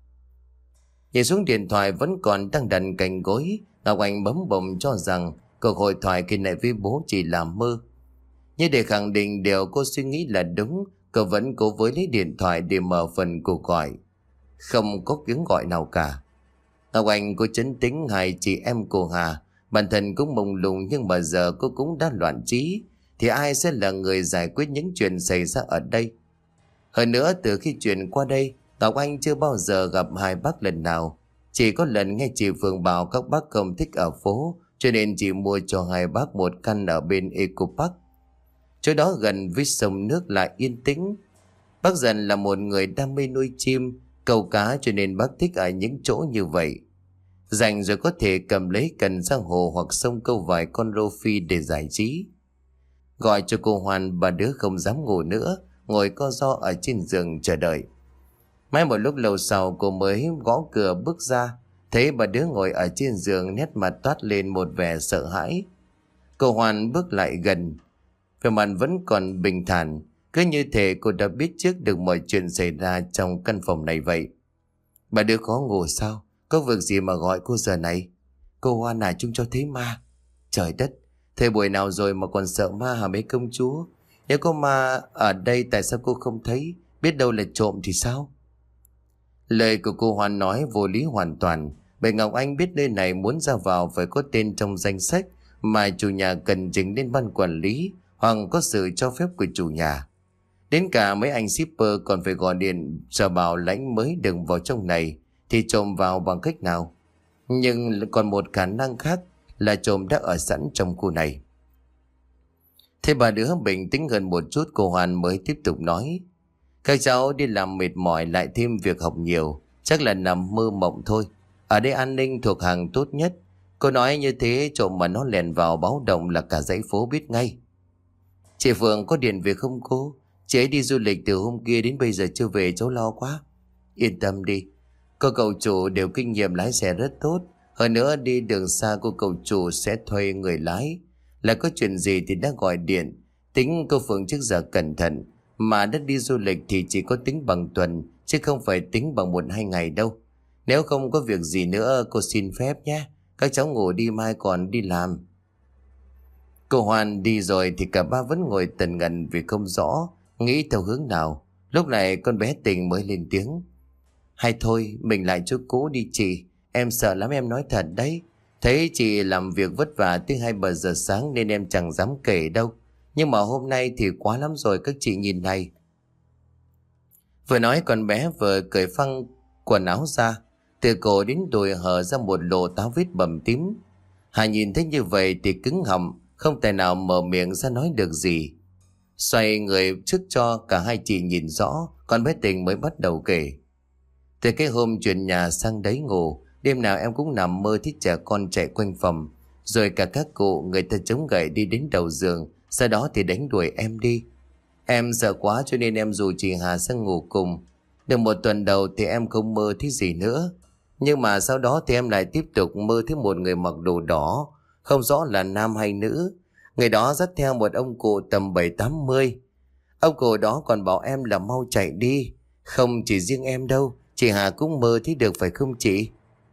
Nhìn xuống điện thoại vẫn còn đang đặt cạnh gối, Ngọc Anh bấm bụng cho rằng cuộc hội thoại khi nãy với bố chỉ là mơ. Nhưng để khẳng định điều cô suy nghĩ là đúng, cô vẫn cố với lấy điện thoại để mở phần cuộc gọi. Không có tiếng gọi nào cả. Ngọc Anh cô trấn tĩnh hai chị em cô Hà. Bản thân cũng mông lung, nhưng mà giờ cô cũng đã loạn trí. Thì ai sẽ là người giải quyết những chuyện xảy ra ở đây? Hơn nữa, từ khi chuyển qua đây, Ngọc Anh chưa bao giờ gặp hai bác lần nào. Chỉ có lần nghe chị Phương bảo các bác không thích ở phố, cho nên chị mua cho hai bác một căn ở bên Eco Park. Chỗ đó gần với sông nước lại yên tĩnh. Bác Dần là một người đam mê nuôi chim, câu cá, cho nên bác thích ở những chỗ như vậy. Rảnh rồi có thể cầm lấy cần ra hồ hoặc sông câu vài con rô phi để giải trí. Gọi cho cô Hoàn, bà đứa không dám ngủ nữa, ngồi co ro ở trên giường chờ đợi. Mãi một lúc lâu sau cô mới gõ cửa bước ra, thấy bà đứa ngồi ở trên giường, nét mặt toát lên một vẻ sợ hãi. Cô Hoàn bước lại gần, vẻ mặt vẫn còn bình thản, cứ như thể cô đã biết trước được mọi chuyện xảy ra trong căn phòng này vậy. "Bà đứa khó ngủ sao? Có việc gì mà gọi cô giờ này?" "Cô Hoa này, chúng cho thấy ma." "Trời đất, thời buổi nào rồi mà còn sợ ma hả mấy công chúa? Nếu có ma ở đây tại sao cô không thấy? Biết đâu là trộm thì sao?" Lời của cô Hoa nói vô lý hoàn toàn, bởi Ngọc Anh biết nơi này muốn ra vào phải có tên trong danh sách mà chủ nhà cần trình lên ban quản lý, hoặc có sự cho phép của chủ nhà. Đến cả mấy anh shipper còn phải gọi điện chờ bảo lãnh mới đừng vào trong này, thì trộm vào bằng cách nào? Nhưng còn một khả năng khác là trộm đã ở sẵn trong khu này. Thế bà đứa bình tĩnh hơn một chút, cô Hoàn mới tiếp tục nói: "Các cháu đi làm mệt mỏi lại thêm việc học nhiều, chắc là nằm mơ mộng thôi. Ở đây an ninh thuộc hàng tốt nhất. Cô nói như thế trộm mà nó lèn vào báo động là cả dãy phố biết ngay." "Chị Phượng có điện về không cô? Chị ấy đi du lịch từ hôm kia đến bây giờ chưa về, cháu lo quá." "Yên tâm đi, cô cậu chủ đều kinh nghiệm lái xe rất tốt. Hơn nữa đi đường xa cô cậu chủ sẽ thuê người lái. Là có chuyện gì thì đã gọi điện. Tính cô Phượng trước giờ cẩn thận, mà đã đi du lịch thì chỉ có tính bằng tuần, chứ không phải tính bằng một hai ngày đâu. Nếu không có việc gì nữa cô xin phép nhé. Các cháu ngủ đi, mai còn đi làm." Cô Hoàn đi rồi thì cả ba vẫn ngồi tần ngần vì không rõ nghĩ theo hướng nào. Lúc này con bé Tình mới lên tiếng: "Hay thôi mình lại chỗ cũ đi chị. Em sợ lắm, em nói thật đấy. Thấy chị làm việc vất vả tới hai ba giờ sáng nên em chẳng dám kể đâu. Nhưng mà hôm nay thì quá lắm rồi, các chị nhìn này." Vừa nói con bé vừa cởi phăng quần áo ra, từ cổ đến đùi hở ra một lỗ táo vết bầm tím. Hà nhìn thấy như vậy thì cứng họng, không thể nào mở miệng ra nói được gì. Xoay người trước cho cả hai chị nhìn rõ, con bé Tình mới bắt đầu kể: "Từ cái hôm chuyển nhà sang đấy ngủ, đêm nào em cũng nằm mơ thấy trẻ con chạy quanh phòng, rồi cả các cụ người ta chống gậy đi đến đầu giường, sau đó thì đánh đuổi em đi. Em sợ quá cho nên em rủ chị Hà sang ngủ cùng. Được một tuần đầu thì em không mơ thấy gì nữa. Nhưng mà sau đó thì em lại tiếp tục mơ thấy một người mặc đồ đỏ, không rõ là nam hay nữ. Người đó dắt theo một ông cụ tầm bảy tám mươi. Ông cụ đó còn bảo em là mau chạy đi. Không chỉ riêng em đâu, chị Hà cũng mơ thấy được phải không chị?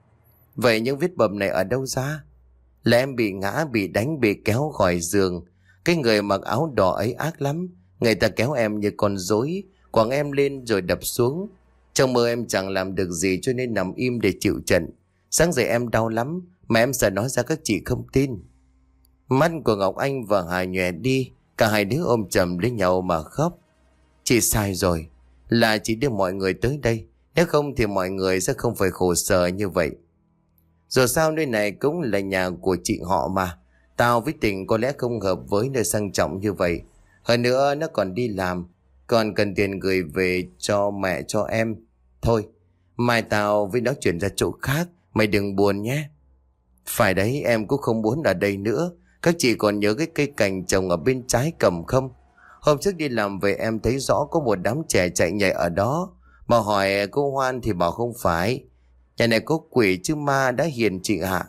Vậy những vết bầm này ở đâu ra? Là em bị ngã, bị đánh, bị kéo khỏi giường. Cái người mặc áo đỏ ấy ác lắm. Người ta kéo em như con rối, quẳng em lên rồi đập xuống. Trong mơ em chẳng làm được gì cho nên nằm im để chịu trận. Sáng dậy em đau lắm, mà em sợ nói ra các chị không tin. Mắt của Ngọc Anh và Hà nhòe đi. Cả hai đứa ôm chầm lấy nhau mà khóc. Chị sai rồi, là chị đưa mọi người tới đây. Nếu không thì mọi người sẽ không phải khổ sở như vậy. Dù sao nơi này cũng là nhà của chị họ mà. Tao với Tình có lẽ không hợp với nơi sang trọng như vậy. Hơn nữa nó còn đi làm, còn cần tiền gửi về cho mẹ cho em. Thôi, mai tao với nó chuyển ra chỗ khác. Mày đừng buồn nhé. Phải đấy, em cũng không muốn ở đây nữa. Các chị còn nhớ cái cây cành trồng ở bên trái cầm không? Hôm trước đi làm về em thấy rõ có một đám trẻ chạy nhảy ở đó. Mà hỏi cô Hoan thì bảo không phải. Nhà này có quỷ chứ ma đã hiền chị Hạ.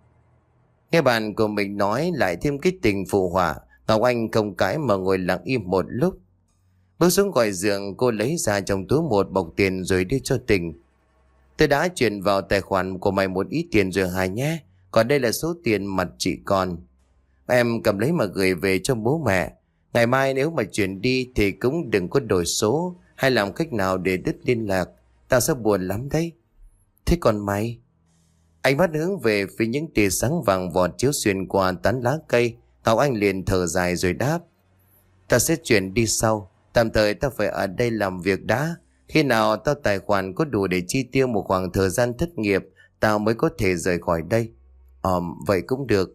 Nghe bạn của mình nói lại thêm cái tình phụ họa, Ngọc Anh không cãi mà ngồi lặng im một lúc. Bước xuống khỏi giường, cô lấy ra trong túi một bọc tiền rồi đưa cho Tình. Tôi đã chuyển vào tài khoản của mày một ít tiền rồi Hà nhé. Còn đây là số tiền mặt chị còn. Em cầm lấy mà gửi về cho bố mẹ. Ngày mai nếu mà chuyển đi thì cũng đừng có đổi số hay làm cách nào để đứt liên lạc. Tao sẽ buồn lắm đấy. Thế còn mày? Ánh mắt hướng về phía những tia sáng vàng vọt chiếu xuyên qua tán lá cây. Ngọc Anh liền thở dài rồi đáp. Ta sẽ chuyển đi sau. Tạm thời ta phải ở đây làm việc đã. Khi nào tao tài khoản có đủ để chi tiêu một khoảng thời gian thất nghiệp, tao mới có thể rời khỏi đây. Ờm, vậy cũng được.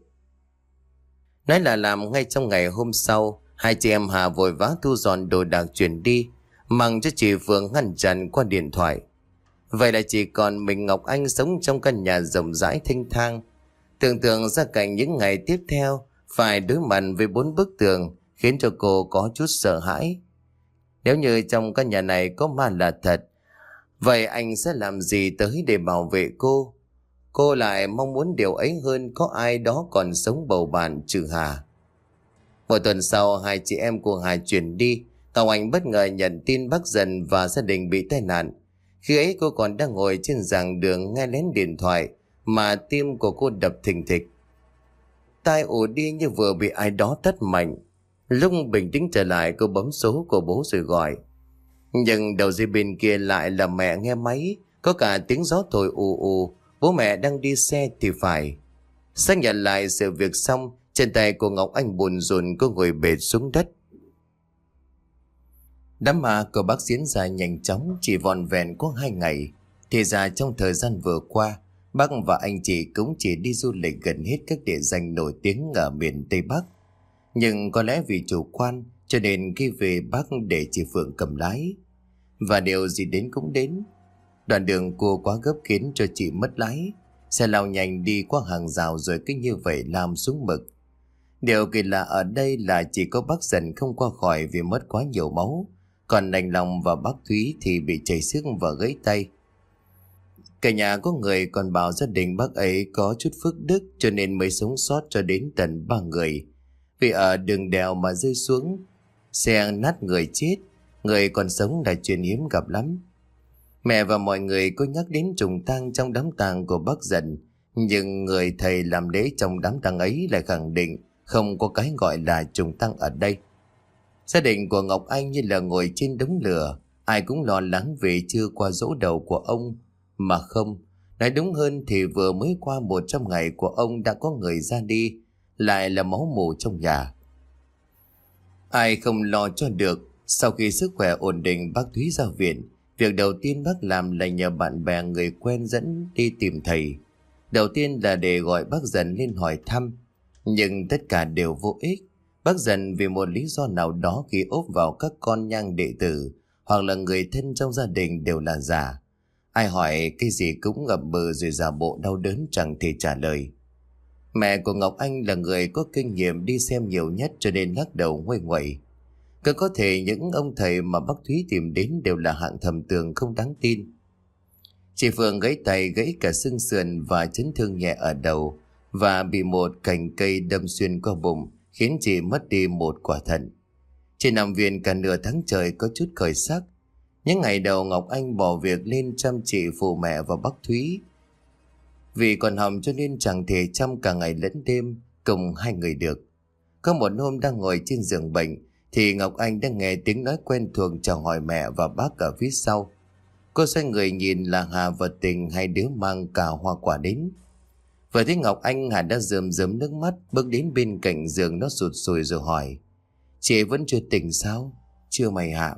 Nói là làm. Ngay trong ngày hôm sau, hai chị em Hà vội vã thu dọn đồ đạc chuyển đi, mang cho chị Phương ngăn chặn qua điện thoại. Vậy là chỉ còn mình Ngọc Anh sống trong căn nhà rộng rãi thênh thang. Tưởng tượng ra cảnh những ngày tiếp theo phải đối mặt với bốn bức tường khiến cho cô có chút sợ hãi. Nếu như trong căn nhà này có ma là thật, vậy anh sẽ làm gì tới để bảo vệ cô? Cô lại mong muốn điều ấy hơn có ai đó còn sống bầu bạn trừ Hà. Một tuần sau, hai chị em của Hà chuyển đi. Ngọc Anh bất ngờ nhận tin bác Dần và gia đình bị tai nạn. Khi ấy cô còn đang ngồi trên giảng đường nghe lén điện thoại mà tim của cô đập thình thịch. Tai ù đi như vừa bị ai đó tát mạnh. Lúc bình tĩnh trở lại, cô bấm số của bố rồi gọi. Nhưng đầu dây bên kia lại là mẹ nghe máy. Có cả tiếng gió thổi ù ù. Bố mẹ đang đi xe thì phải. Xác nhận lại sự việc xong, chân tay của Ngọc Anh buồn rùn, cô ngồi bệt xuống đất. Đám ma của bác diễn ra nhanh chóng, chỉ vòn vẹn có hai ngày. Thì ra trong thời gian vừa qua, bác và anh chị cũng chỉ đi du lịch gần hết các địa danh nổi tiếng ở miền Tây Bắc. Nhưng có lẽ vì chủ quan cho nên khi về bác để chị Phượng cầm lái. Và điều gì đến cũng đến. Đoạn đường cua quá gấp khiến cho chị mất lái. Xe lao nhanh đi qua hàng rào rồi cứ như vậy lao xuống vực. Điều kỳ lạ ở đây là chỉ có bác Dần không qua khỏi vì mất quá nhiều máu. Còn anh Long và bác Thúy thì bị chảy xước và gãy tay. Cả nhà có người còn bảo gia đình bác ấy có chút phước đức cho nên mới sống sót cho đến tận ba người. Vì ở đường đèo mà rơi xuống, xe nát người chết, người còn sống là chuyện hiếm gặp lắm. Mẹ và mọi người có nhắc đến trùng tang trong đám tang của bác Dần, nhưng người thầy làm lễ trong đám tang ấy lại khẳng định không có cái gọi là trùng tang ở đây. Gia đình của Ngọc Anh như là ngồi trên đống lửa, ai cũng lo lắng vì chưa qua giỗ đầu của ông. Mà không, nói đúng hơn thì vừa mới qua một trăm ngày của ông đã có người ra đi, lại là máu mủ trong nhà. Ai không lo cho được. Sau khi sức khỏe ổn định, bác Thúy ra viện. Việc đầu tiên bác làm là nhờ bạn bè người quen dẫn đi tìm thầy. Đầu tiên là để gọi bác Dần lên hỏi thăm, nhưng tất cả đều vô ích. Bác Dần vì một lý do nào đó khi ốp vào các con nhang đệ tử hoặc là người thân trong gia đình đều là giả. Ai hỏi cái gì cũng ngậm bừ rồi giả bộ đau đớn chẳng thể trả lời. Mẹ của Ngọc Anh là người có kinh nghiệm đi xem nhiều nhất cho nên lắc đầu nguây nguậy. Cứ có thể những ông thầy mà bác Thúy tìm đến đều là hạng thầm tường không đáng tin. Chị Phượng gãy tay, gãy cả xương sườn và chấn thương nhẹ ở đầu, và bị một cành cây đâm xuyên qua bụng, khiến chị mất đi một quả thận. Chị nằm viện cả nửa tháng trời có chút khởi sắc. Những ngày đầu Ngọc Anh bỏ việc lên chăm chỉ phụ mẹ và bác Thúy. Vì còn hầm cho nên chẳng thể chăm cả ngày lẫn đêm cùng hai người được. Có một hôm đang ngồi trên giường bệnh thì Ngọc Anh đã nghe tiếng nói quen thuộc chào hỏi mẹ và bác ở phía sau. Cô xoay người nhìn là Hà và Tình, hai đứa mang cả hoa quả đến. Vừa thấy Ngọc Anh, Hà đã rơm rớm nước mắt bước đến bên cạnh giường nó sụt sùi rồi hỏi: "Chị vẫn chưa tỉnh sao?" "Chưa mày Hạ."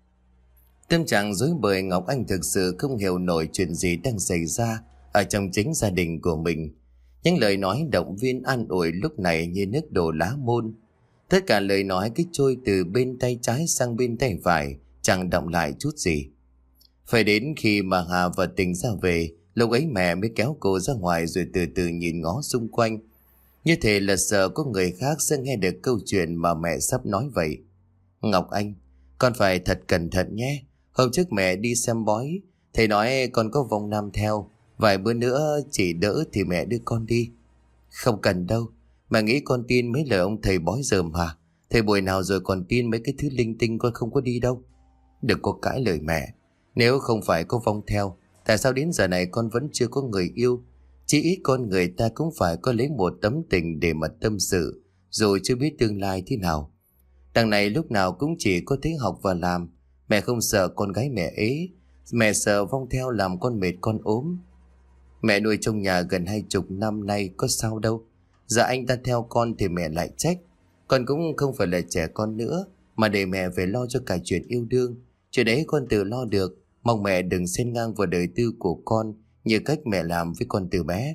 Tâm trạng rối bời, Ngọc Anh thực sự không hiểu nổi chuyện gì đang xảy ra ở trong chính gia đình của mình. Những lời nói động viên an ủi lúc này như nước đổ lá môn. Tất cả lời nói cứ trôi từ bên tay trái sang bên tay phải, chẳng động lại chút gì. Phải đến khi mà Hà và Tình ra về, lúc ấy mẹ mới kéo cô ra ngoài rồi từ từ nhìn ngó xung quanh. Như thể là sợ có người khác sẽ nghe được câu chuyện mà mẹ sắp nói vậy. "Ngọc Anh, con phải thật cẩn thận nhé. Hôm trước mẹ đi xem bói, thầy nói con có vong nam theo. Vài bữa nữa chỉ đỡ thì mẹ đưa con đi." "Không cần đâu. Mà nghĩ con tin mấy lời ông thầy bói dởm hả? Thầy buổi nào rồi còn tin mấy cái thứ linh tinh, con không có đi đâu." "Đừng có cãi lời mẹ. Nếu không phải có vong theo, tại sao đến giờ này con vẫn chưa có người yêu? Chỉ ít con người ta cũng phải có lấy một tấm tình để mà tâm sự, rồi chưa biết tương lai thế nào. Đằng này lúc nào cũng chỉ có thế học và làm. Mẹ không sợ con gái mẹ ế, mẹ sợ vong theo làm con mệt con ốm. Mẹ nuôi trong nhà gần hai chục năm nay có sao đâu. Giờ anh ta theo con thì mẹ lại trách. Con cũng không phải là trẻ con nữa, mà để mẹ về lo cho cả chuyện yêu đương. Chuyện đấy con tự lo được. Mong mẹ đừng xen ngang vào đời tư của con như cách mẹ làm với con từ bé."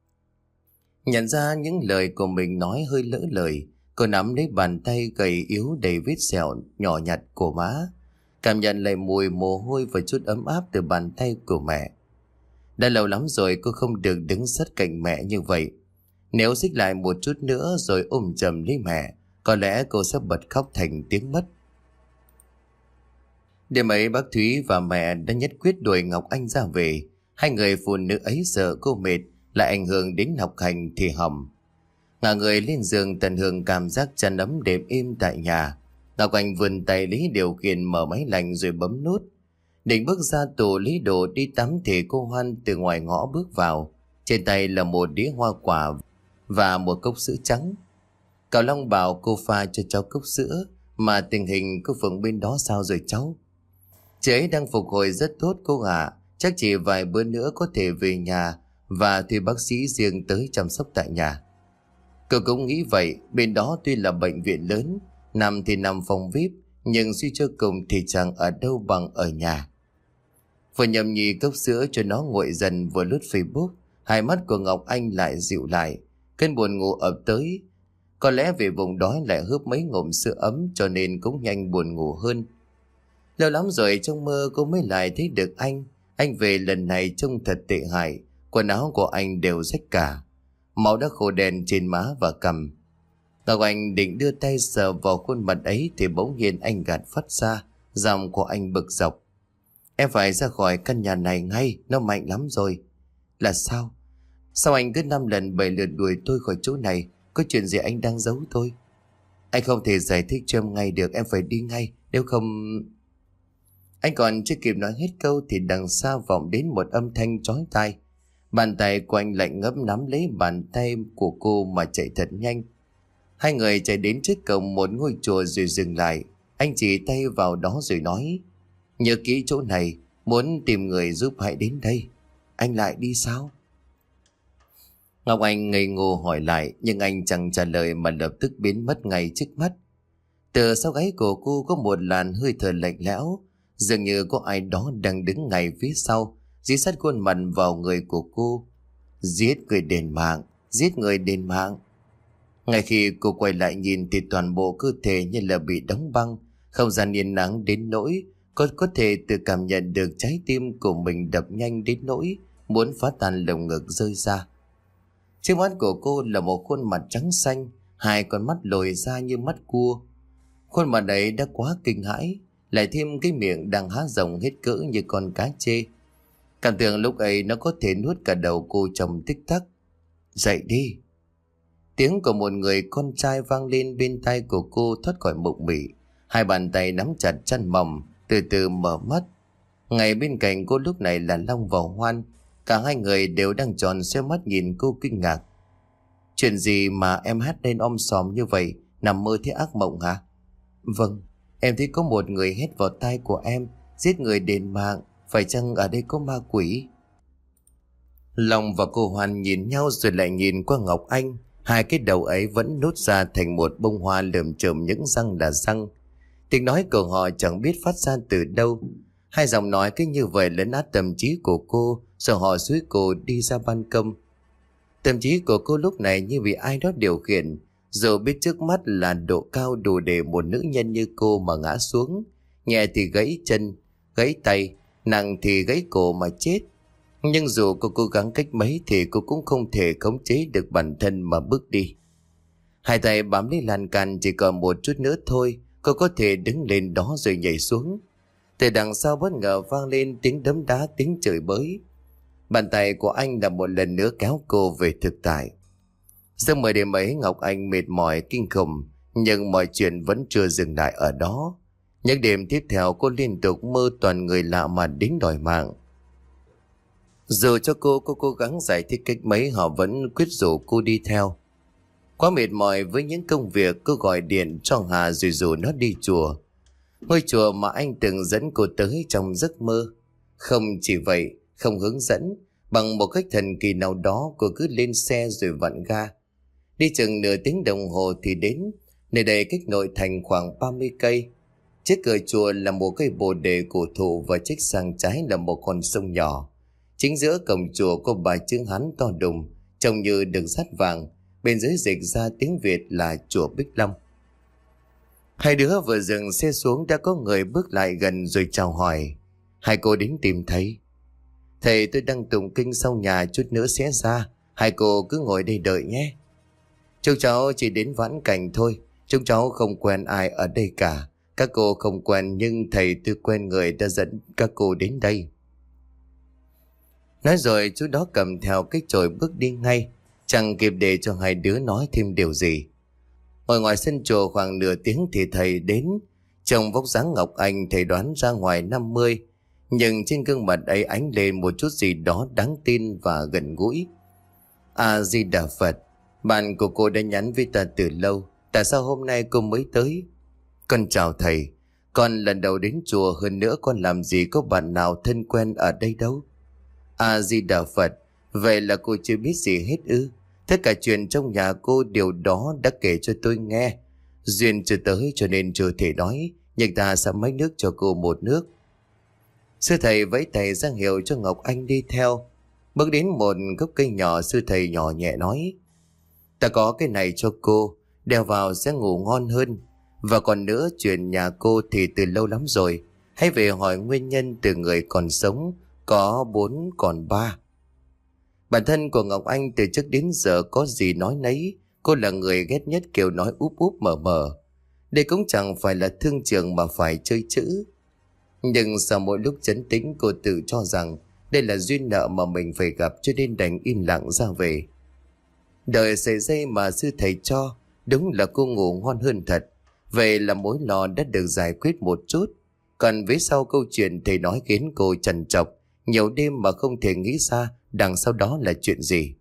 Nhận ra những lời của mình nói hơi lỡ lời, cô nắm lấy bàn tay gầy yếu đầy vết sẹo nhỏ nhặt của má, cảm nhận lại mùi mồ hôi và chút ấm áp từ bàn tay của mẹ. Đã lâu lắm rồi cô không được đứng sát cạnh mẹ như vậy. Nếu xích lại một chút nữa rồi ôm chầm lấy mẹ, có lẽ cô sẽ bật khóc thành tiếng mất. Đêm ấy bác Thúy và mẹ đã nhất quyết đuổi Ngọc Anh ra về. Hai người phụ nữ ấy sợ cô mệt lại ảnh hưởng đến học hành thì hỏng. Ngả người lên giường tận hưởng cảm giác chăn ấm đệm êm tại nhà. Ngọc Anh vươn tay lấy điều khiển mở máy lạnh rồi bấm nút. Định bước ra tủ lấy đồ đi tắm thì cô Hoan từ ngoài ngõ bước vào. Trên tay là một đĩa hoa quả và một cốc sữa trắng. Cậu Long bảo cô pha cho cháu cốc sữa, mà tình hình cô Phượng bên đó sao rồi cháu? "Chị ấy đang phục hồi rất tốt cô ạ. Chắc chỉ vài bữa nữa có thể về nhà và thuê bác sĩ riêng tới chăm sóc tại nhà." Cậu cũng nghĩ vậy. Bên đó tuy là bệnh viện lớn, nằm thì nằm phòng vi ai pi, nhưng suy cho cùng thì chẳng ở đâu bằng ở nhà. Vừa nhầm nhì cốc sữa cho nó nguội dần, vừa lướt Facebook, hai mắt của Ngọc Anh lại dịu lại. Cơn buồn ngủ ập tới. Có lẽ vì bụng đói lại hớp mấy ngụm sữa ấm cho nên cũng nhanh buồn ngủ hơn. Lâu lắm rồi trong mơ cô mới lại thấy được anh. Anh về lần này trông thật tệ hại. Quần áo của anh đều rách cả, máu đã khô đen trên má và cằm. Ngọc Anh định đưa tay sờ vào khuôn mặt ấy thì bỗng nhiên anh gạt phát ra. Giọng của anh bực dọc: "Em phải ra khỏi căn nhà này ngay, nó mạnh lắm rồi." "Là sao? Sao anh cứ năm lần bảy lượt đuổi tôi khỏi chỗ này? Có chuyện gì anh đang giấu tôi?" "Anh không thể giải thích cho em ngay được, em phải đi ngay, nếu không..." Anh còn chưa kịp nói hết câu thì đằng xa vọng đến một âm thanh chói tai. Bàn tay của anh lạnh ngấm nắm lấy bàn tay của cô mà chạy thật nhanh. Hai người chạy đến trước cổng một ngôi chùa rồi dừng lại. Anh chỉ tay vào đó rồi nói: "Nhớ kỹ chỗ này, muốn tìm người giúp hãy đến đây." "Anh lại đi sao?" Ngọc Anh ngây ngô hỏi lại, nhưng anh chẳng trả lời mà lập tức biến mất ngay trước mắt. Từ sau gáy của cô có một làn hơi thở lạnh lẽo, dường như có ai đó đang đứng ngay phía sau, dí sát khuôn mặt vào người của cô. "Giết người đền mạng, giết người đền mạng." Ngay khi cô quay lại nhìn thì toàn bộ cơ thể như là bị đóng băng, không gian yên nắng đến nỗi cô có thể tự cảm nhận được trái tim của mình đập nhanh đến nỗi muốn phá tan lồng ngực rơi ra. Trước mắt của cô là một khuôn mặt trắng xanh, hai con mắt lồi ra như mắt cua. Khuôn mặt ấy đã quá kinh hãi, lại thêm cái miệng đang há rộng hết cỡ như con cá chê. Cảm tưởng lúc ấy nó có thể nuốt cả đầu cô trong tích tắc. Dậy đi. Tiếng của một người con trai vang lên bên tai của cô thoát khỏi mộng mị. Hai bàn tay nắm chặt chăn mỏng, từ từ mở mắt. Ngay bên cạnh cô lúc này là Long và Hoan. Cả hai người đều đang tròn xoe mắt nhìn cô kinh ngạc. Chuyện gì mà em hát lên om sòm như vậy? Nằm mơ thấy ác mộng hả? Vâng, em thấy có một người hét vào tai của em, giết người đền mạng. Phải chăng ở đây có ma quỷ? Long và cô Hoan nhìn nhau rồi lại nhìn qua Ngọc Anh. Hai cái đầu ấy vẫn nốt ra thành một bông hoa lởm chởm những răng là răng. Tiếng nói của họ chẳng biết phát ra từ đâu. Hai giọng nói cứ như vậy lấn át tâm trí của cô, rồi họ dúi cô đi ra ban công. Tâm trí của cô lúc này như bị ai đó điều khiển, dù biết trước mắt là độ cao đủ để một nữ nhân như cô mà ngã xuống. Nhẹ thì gãy chân, gãy tay, nặng thì gãy cổ mà chết. Nhưng dù cô cố gắng cách mấy thì cô cũng không thể khống chế được bản thân mà bước đi. Hai tay bám lấy lan can, chỉ còn một chút nữa thôi cô có thể đứng lên đó rồi nhảy xuống. Từ đằng sau bất ngờ vang lên tiếng đấm đá, tiếng chửi bới. Bàn tay của anh đã một lần nữa kéo cô về thực tại. Sau mười đêm ấy Ngọc Anh mệt mỏi kinh khủng, nhưng mọi chuyện vẫn chưa dừng lại ở đó. Những đêm tiếp theo cô liên tục mơ toàn người lạ mà đến đòi mạng. Dù cho cô có cố gắng giải thích cách mấy, họ vẫn quyết rủ cô đi theo. Quá mệt mỏi với những công việc, cô gọi điện cho Hà rồi rủ nó đi chùa. Ngôi chùa mà anh từng dẫn cô tới trong giấc mơ. Không chỉ vậy, không hướng dẫn, bằng một cách thần kỳ nào đó cô cứ lên xe rồi vặn ga. Đi chừng nửa tiếng đồng hồ thì đến. Nơi đây cách nội thành khoảng ba mươi cây. Trước cửa chùa là một cây bồ đề cổ thụ và trích sang trái là một con sông nhỏ. Chính giữa cổng chùa có bài chữ Hán to đùng, trông như được dát vàng, bên dưới dịch ra tiếng Việt là chùa Bích Long. Hai đứa vừa dừng xe xuống đã có người bước lại gần rồi chào hỏi. Hai cô đến tìm thầy. Thầy, tôi đang tụng kinh sau nhà, chút nữa sẽ ra, hai cô cứ ngồi đây đợi nhé. Chúng cháu chỉ đến vãn cảnh thôi, chúng cháu không quen ai ở đây cả. Các cô không quen nhưng thầy tôi quen người đã dẫn các cô đến đây. Nói rồi chú đó cầm theo cái chổi bước đi ngay, chẳng kịp để cho hai đứa nói thêm điều gì. Ngồi ngoài sân chùa khoảng nửa tiếng thì thầy đến. Trông vóc dáng Ngọc Anh thầy đoán ra ngoài năm mươi, nhưng trên gương mặt ấy ánh lên một chút gì đó đáng tin và gần gũi. A Di Đà Phật, bạn của cô đã nhắn với ta từ lâu, tại sao hôm nay cô mới tới? Con chào thầy, con lần đầu đến chùa, hơn nữa con làm gì có bạn nào thân quen ở đây đâu. A Di Đà Phật, vậy là cô chưa biết gì hết ư? Tất cả chuyện trong nhà cô điều đó đã kể cho tôi nghe. Duyên chưa tới cho nên chưa thể nói, nhưng ta sẽ mách nước cho cô một nước. Sư thầy vẫy tay ra hiệu cho Ngọc Anh đi theo. Bước đến một gốc cây nhỏ, sư thầy nhỏ nhẹ nói: ta có cái này cho cô, đeo vào sẽ ngủ ngon hơn. Và còn nữa, chuyện nhà cô thì từ lâu lắm rồi, hãy về hỏi nguyên nhân từ người còn sống, có bốn còn ba. Bản thân của Ngọc Anh từ trước đến giờ có gì nói nấy. Cô là người ghét nhất kiểu nói úp úp mở mở. Đây cũng chẳng phải là thương trường mà phải chơi chữ. Nhưng sau mỗi lúc trấn tĩnh, cô tự cho rằng đây là duyên nợ mà mình phải gặp, cho nên đành im lặng ra về. Đợi sợi dây mà sư thầy cho, đúng là cô ngủ ngon hơn thật. Vậy là mối lo đã được giải quyết một chút. Còn với sau câu chuyện thầy nói khiến cô trằn trọc nhiều đêm mà không thể nghĩ ra đằng sau đó là chuyện gì.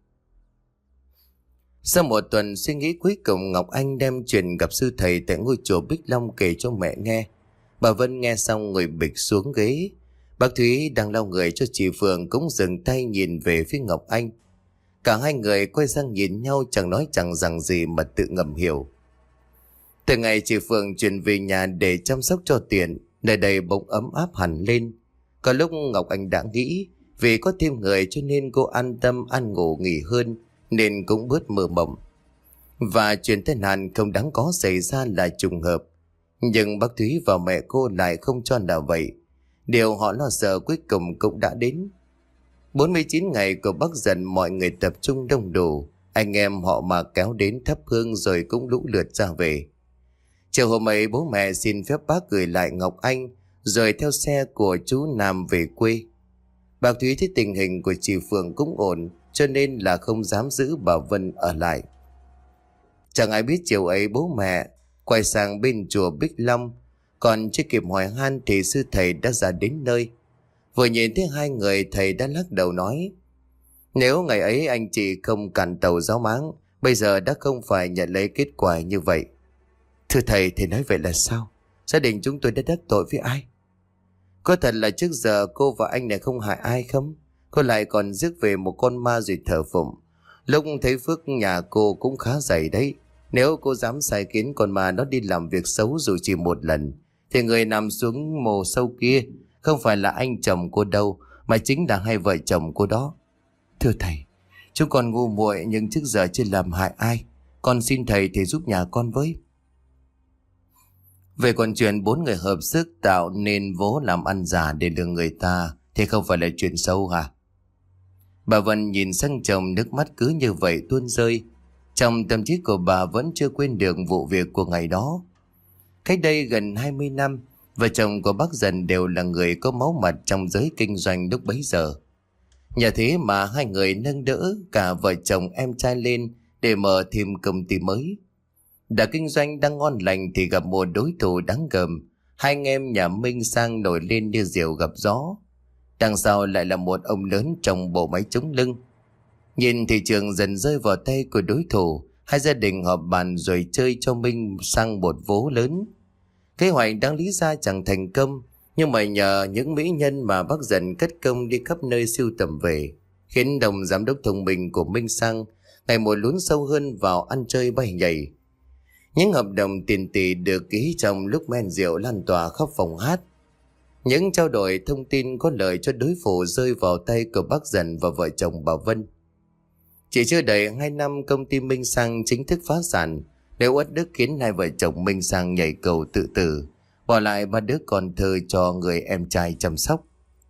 Sau một tuần suy nghĩ, cuối cùng Ngọc Anh đem chuyện gặp sư thầy tại ngôi chùa Bích Long kể cho mẹ nghe. Bà Vân nghe xong ngồi bịch xuống ghế. Bác Thúy đang lau người cho chị Phượng cũng dừng tay nhìn về phía Ngọc Anh. Cả hai người quay sang nhìn nhau, chẳng nói chẳng rằng gì mà tự ngầm hiểu. Từ ngày chị Phượng chuyển về nhà để chăm sóc cho Tiện, nơi đây bỗng ấm áp hẳn lên. Có lúc Ngọc Anh đã nghĩ vì có thêm người cho nên cô an tâm ăn ngủ nghỉ hơn, nên cũng bớt mơ mộng. Và chuyện tai nạn không đáng có xảy ra là trùng hợp. Nhưng bác Thúy và mẹ cô lại không cho là vậy. Điều họ lo sợ cuối cùng cũng đã đến. bốn mươi chín ngày của bác dần, mọi người tập trung đông đủ. Anh em họ mà kéo đến thắp hương rồi cũng lũ lượt ra về. Chiều hôm ấy bố mẹ xin phép bác gửi lại Ngọc Anh rồi theo xe của chú Nam về quê. Bà Thúy thấy tình hình của chị Phượng cũng ổn cho nên là không dám giữ bà Vân ở lại. Chẳng ai biết chiều ấy bố mẹ quay sang bên chùa Bích Long, còn chưa kịp hỏi han thì sư thầy đã ra đến nơi. Vừa nhìn thấy hai người, thầy đã lắc đầu nói: nếu ngày ấy anh chị không cản tàu giáo máng, bây giờ đã không phải nhận lấy kết quả như vậy. Thưa thầy, thầy nói vậy là sao? Gia đình chúng tôi đã đắc tội với ai? Có thật là trước giờ cô và anh này không hại ai không? Cô lại còn rước về một con ma rồi thờ phụng. Lúc thấy phước nhà cô cũng khá dày đấy. Nếu cô dám sai khiến con ma nó đi làm việc xấu dù chỉ một lần, thì người nằm xuống mồ sâu kia không phải là anh chồng cô đâu, mà chính là hai vợ chồng cô đó. Thưa thầy, chúng con ngu muội nhưng trước giờ chưa làm hại ai. Con xin thầy thì giúp nhà con với. Về còn chuyện bốn người hợp sức tạo nên vố làm ăn giả để lừa người ta thì không phải là chuyện xấu hả? Bà Vân nhìn sang chồng, nước mắt cứ như vậy tuôn rơi. Trong tâm trí của bà vẫn chưa quên được vụ việc của ngày đó. Cách đây gần hai mươi năm, vợ chồng của bác Dần đều là người có máu mặt trong giới kinh doanh lúc bấy giờ. Nhờ thế mà hai người nâng đỡ cả vợ chồng em trai lên để mở thêm công ty mới. Đã kinh doanh đang ngon lành thì gặp một đối thủ đáng gờm. Hai anh em nhà Minh Sang nổi lên như diều gặp gió. Đằng sau lại là một ông lớn trong bộ máy chống lưng. Nhìn thị trường dần rơi vào tay của đối thủ, hai gia đình họp bàn rồi chơi cho Minh Sang một vố lớn. Kế hoạch đáng lý ra chẳng thành công, nhưng mà nhờ những mỹ nhân mà bác Dần cất công đi khắp nơi sưu tầm về, khiến đồng giám đốc thông minh của Minh Sang ngày một lún sâu hơn vào ăn chơi bay nhảy. Những hợp đồng tiền tỷ được ký trong lúc men rượu lan tỏa khắp phòng hát. Những trao đổi thông tin có lợi cho đối thủ rơi vào tay của bác Dần và vợ chồng bà Vân. Chỉ chưa đầy hai năm, công ty Minh Sang chính thức phá sản. Nếu uất đức khiến hai vợ chồng Minh Sang nhảy cầu tự tử, bỏ lại ba đứa con thơ cho người em trai chăm sóc.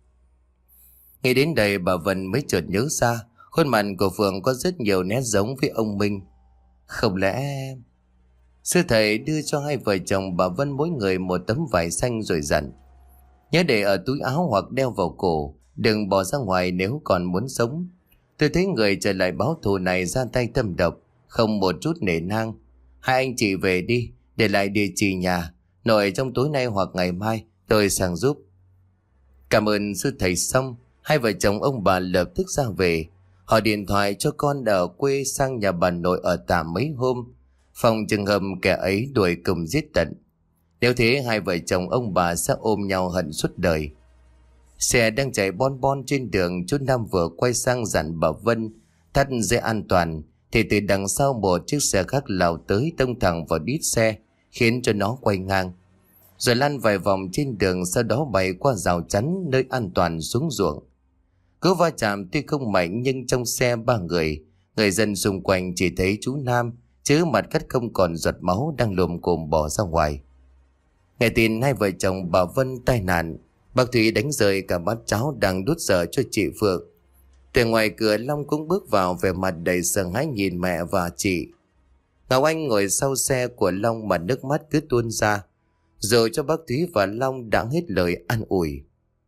Nghĩ đến đây bà Vân mới chợt nhớ ra khuôn mặt của Phượng có rất nhiều nét giống với ông Minh. Không lẽ... Sư thầy đưa cho hai vợ chồng bà Vân mỗi người một tấm vải xanh rồi dặn: nhớ để ở túi áo hoặc đeo vào cổ, đừng bỏ ra ngoài nếu còn muốn sống. Tôi thấy người trở lại báo thù này ra tay thâm độc, không một chút nể nang. Hai anh chị về đi, để lại địa chỉ nhà, nội trong tối nay hoặc ngày mai tôi sang giúp. Cảm ơn sư thầy xong, hai vợ chồng ông bà lập tức ra về. Họ điện thoại cho con ở quê sang nhà bà nội ở tạm mấy hôm, phòng trường hợp kẻ ấy đuổi cùng giết tận. Nếu thế hai vợ chồng ông bà sẽ ôm nhau hận suốt đời. Xe đang chạy bon bon trên đường, chú Nam vừa quay sang dặn bà Vân thắt dây an toàn, thì từ đằng sau một chiếc xe khác lao tới tông thẳng vào đít xe, khiến cho nó quay ngang, rồi lăn vài vòng trên đường, sau đó bay qua rào chắn nơi an toàn xuống ruộng. Cú va chạm tuy không mạnh nhưng trong xe ba người, người dân xung quanh chỉ thấy chú Nam chứ mặt cắt không còn giọt máu đang lồm cồm bỏ ra ngoài. Nghe tin hai vợ chồng bà Vân tai nạn, bác Thúy đánh rơi cả bát cháo đang đút dở cho chị Phượng. Từ ngoài cửa Long cũng bước vào, vẻ mặt đầy sợ hãi nhìn mẹ và chị. Ngọc Anh ngồi sau xe của Long mà nước mắt cứ tuôn ra, rồi cho bác Thúy và Long đã hết lời an ủi.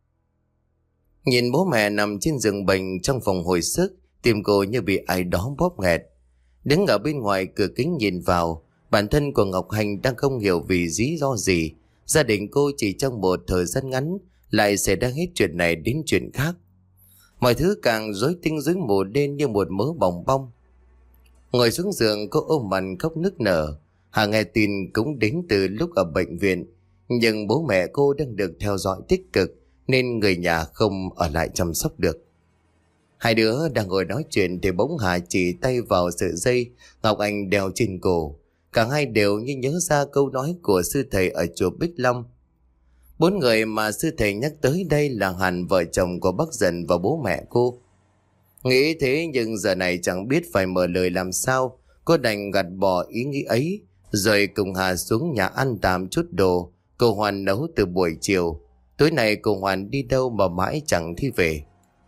Nhìn bố mẹ nằm trên giường bệnh trong phòng hồi sức, tim cô như bị ai đó bóp nghẹt. Đứng ở bên ngoài cửa kính nhìn vào, bản thân của Ngọc Hành đang không hiểu vì lý do gì gia đình cô chỉ trong một thời gian ngắn lại xảy ra hết chuyện này đến chuyện khác. Mọi thứ càng rối tinh rối mù đen như một mớ bòng bong. Ngồi xuống giường, cô ôm mặt khóc nức nở. Hà nghe tin cũng đến từ lúc ở bệnh viện, nhưng bố mẹ cô đang được theo dõi tích cực nên người nhà không ở lại chăm sóc được. Hai đứa đang ngồi nói chuyện thì bỗng Hà chỉ tay vào sợi dây Ngọc Anh đeo trên cổ. Cả hai đều như nhớ ra câu nói của sư thầy ở chùa Bích Long. Bốn người mà sư thầy nhắc tới đây là hẳn vợ chồng của bác Dần và bố mẹ cô. Nghĩ thế nhưng giờ này chẳng biết phải mở lời làm sao, cô đành gạt bỏ ý nghĩ ấy, rồi cùng Hà xuống nhà ăn tạm chút đồ. Cô Hoàn nấu từ buổi chiều, tối nay cô Hoàn đi đâu mà mãi chẳng thi về.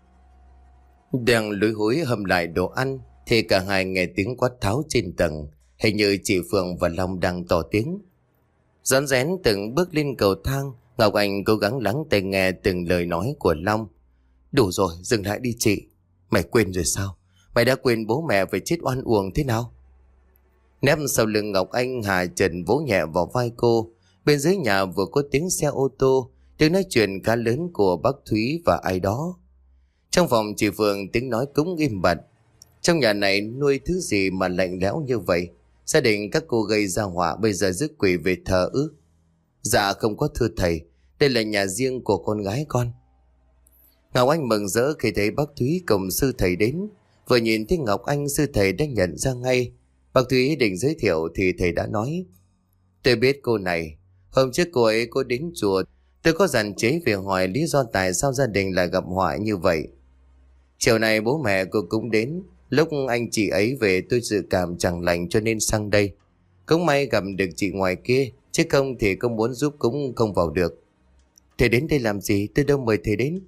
Đang lúi húi hầm lại đồ ăn thì cả hai nghe tiếng quát tháo trên tầng. Hình như chị Phượng và Long đang to tiếng. Rón rén từng bước lên cầu thang, Ngọc Anh cố gắng lắng tai nghe từng lời nói của Long. Đủ rồi, dừng lại đi chị. Mày quên rồi sao? Mày đã quên bố mẹ phải chết oan uổng thế nào? Nép sau lưng Ngọc Anh, Hà Trần vỗ nhẹ vào vai cô. Bên dưới nhà vừa có tiếng xe ô tô, tiếng nói chuyện khá lớn của bác Thúy và ai đó. Trong phòng chị Phượng tiếng nói cũng im bặt. Trong nhà này nuôi thứ gì mà lạnh lẽo như vậy? Gia đình các cô gây ra họa bây giờ rước quỷ về thờ ư? Dạ không có thưa thầy, đây là nhà riêng của con gái con. Ngọc Anh mừng rỡ khi thấy bác Thúy cùng sư thầy đến. Vừa nhìn thấy Ngọc Anh, sư thầy đã nhận ra ngay. Bác Thúy định giới thiệu thì thầy đã nói: Tôi biết cô này, hôm trước cô ấy có đến chùa. Tôi có dặn chế về hỏi lý do tại sao gia đình lại gặp họa như vậy. Chiều này bố mẹ cô cũng đến. Lúc anh chị ấy về tôi dự cảm chẳng lành cho nên sang đây. Cũng may gặp được chị ngoài kia, chứ không thì không muốn giúp cũng không vào được. Thầy đến đây làm gì? Tôi đâu mời thầy đến.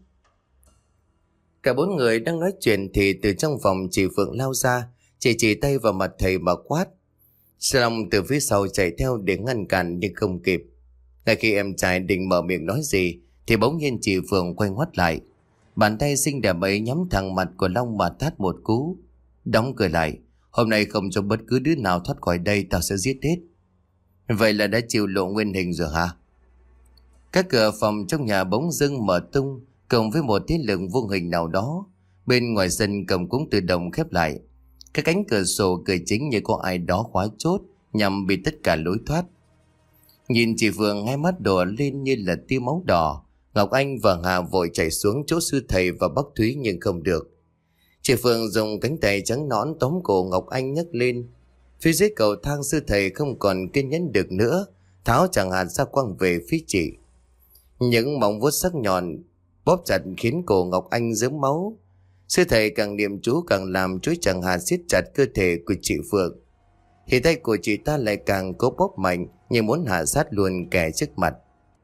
Cả bốn người đang nói chuyện thì từ trong phòng chị Phượng lao ra, chỉ chỉ tay vào mặt thầy mà quát. Long từ phía sau chạy theo để ngăn cản nhưng không kịp. Ngay khi em trai định mở miệng nói gì thì bỗng nhiên chị Phượng quay ngoắt lại. Bàn tay xinh đẹp ấy nhắm thẳng mặt của Long mà tát một cú. Đóng cửa lại. Hôm nay không cho bất cứ đứa nào thoát khỏi đây, tao sẽ giết hết. Vậy là đã chịu lộ nguyên hình rồi hả? Các cửa phòng trong nhà bỗng dưng mở tung, cộng với một thế lực vô hình nào đó. Bên ngoài sân cổng cũng tự động khép lại. Các cánh cửa sổ cửa chính như có ai đó khóa chốt nhằm bị tất cả lối thoát. Nhìn chị Phượng, hai mắt đỏ lên như là tia máu đỏ. Ngọc Anh và Hà vội chạy xuống chỗ sư thầy và bác Thúy nhưng không được. Chị Phượng dùng cánh tay trắng nõn tóm cổ Ngọc Anh nhấc lên. Phía dưới cầu thang, sư thầy không còn kiên nhẫn được nữa, tháo chẳng hạt ra quăng về phía chị. Những móng vuốt sắc nhọn bóp chặt khiến cổ Ngọc Anh rớm máu. Sư thầy càng niệm chú càng làm chuỗi chẳng hạt siết chặt cơ thể của chị Phượng. Thì tay của chị ta lại càng cố bóp mạnh như muốn hạ sát luôn kẻ trước mặt.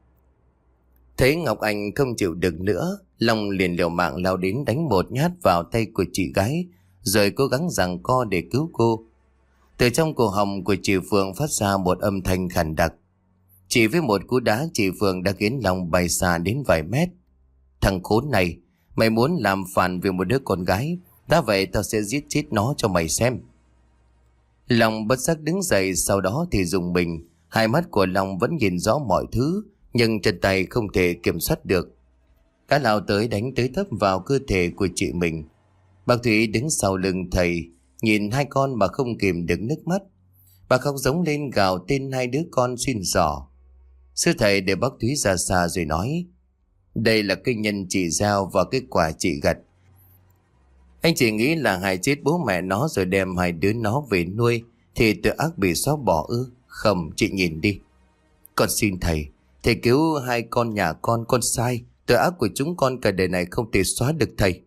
Thấy Ngọc Anh không chịu được nữa, Long liền liều mạng lao đến đánh một nhát vào tay của chị gái, rồi cố gắng giằng co để cứu cô. Từ trong cổ họng của chị Phượng phát ra một âm thanh khàn đặc. Chỉ với một cú đá, chị Phượng đã khiến Long bay xa đến vài mét. Thằng khốn này, mày muốn làm phản vì một đứa con gái, đã vậy tao sẽ giết chết nó cho mày xem. Long bất giác đứng dậy, sau đó thì dùng mình. Hai mắt của Long vẫn nhìn rõ mọi thứ, nhưng chân tay không thể kiểm soát được. Cá lao tới đánh tới tấp vào cơ thể của chị mình. Bác Thúy đứng sau lưng thầy, nhìn hai con mà không kìm được nước mắt. Bà khóc giống lên gào tên hai đứa con xin xỏ. Sư thầy để bác Thúy ra xa rồi nói: Đây là cái nhân chị gieo và cái quả chị gặt. Anh chỉ nghĩ là hại chết bố mẹ nó rồi đem hai đứa nó về nuôi thì tội ác bị xóa bỏ ư? Không, chị nhìn đi. Con xin thầy, thầy cứu hai con nhà con, con sai. Tội ác của chúng con cả đời này không thể xóa được thầy.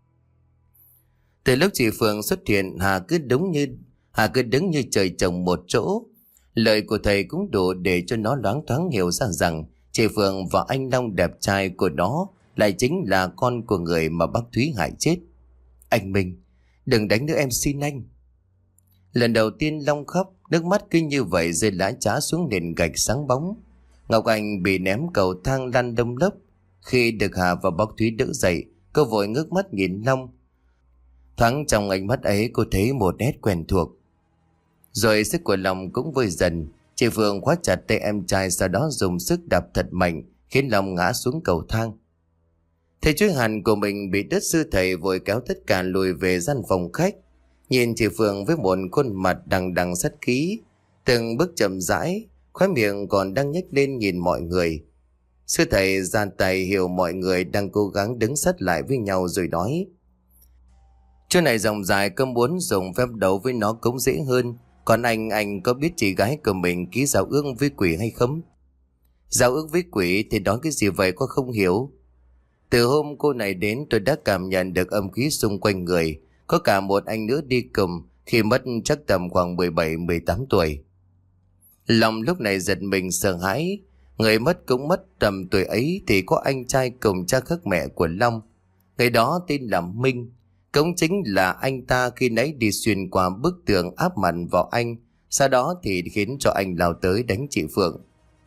Từ lúc chị Phượng xuất hiện, Hà cứ đúng như Hà cứ đứng như trời trồng một chỗ. Lời của thầy cũng đủ để cho nó loáng thoáng hiểu ra rằng chị Phượng và anh Long đẹp trai của nó lại chính là con của người mà bác Thúy hại chết. Anh Minh, đừng đánh nữa em xin anh. Lần đầu tiên Long khóc, nước mắt cứ như vậy rơi lã chã xuống nền gạch sáng bóng. Ngọc Anh bị ném cầu thang lăn đông lốc. Khi được Hà và bác Thúy đỡ dậy, cô vội ngước mắt nhìn Long. Thoáng trong ánh mắt ấy cô thấy một nét quen thuộc. Rồi sức của Long cũng vơi dần. Chị Phượng khóa chặt tay em trai, sau đó dùng sức đạp thật mạnh khiến Long ngã xuống cầu thang. Thầy chuỗi hàn của mình bị đứt, sư thầy vội kéo tất cả lùi về gian phòng khách. Nhìn chị Phượng với một khuôn mặt đằng đằng sát khí, từng bước chậm rãi, khóe miệng còn đang nhếch lên nhìn mọi người. Sư thầy ra tay hiểu mọi người đang cố gắng đứng sát lại với nhau rồi nói: Chỗ này rộng dài, có muốn dùng phép đấu với nó cũng dễ hơn. Còn anh, anh có biết chị gái của mình ký giao ước với quỷ hay không? Giao ước với quỷ thì nói cái gì vậy, có không hiểu? Từ hôm cô này đến tôi đã cảm nhận được âm khí xung quanh người. Có cả một anh nữa đi cùng, khi mất chắc tầm khoảng mười bảy mười tám tuổi. Lòng lúc này giật mình sợ hãi. Người mất cũng mất tầm tuổi ấy thì có anh trai cùng cha khác mẹ của Long. Người đó tên là Minh. Cũng chính là anh ta khi nãy đi xuyên qua bức tường áp mặt vào anh, sau đó thì khiến cho anh lao tới đánh chị Phượng.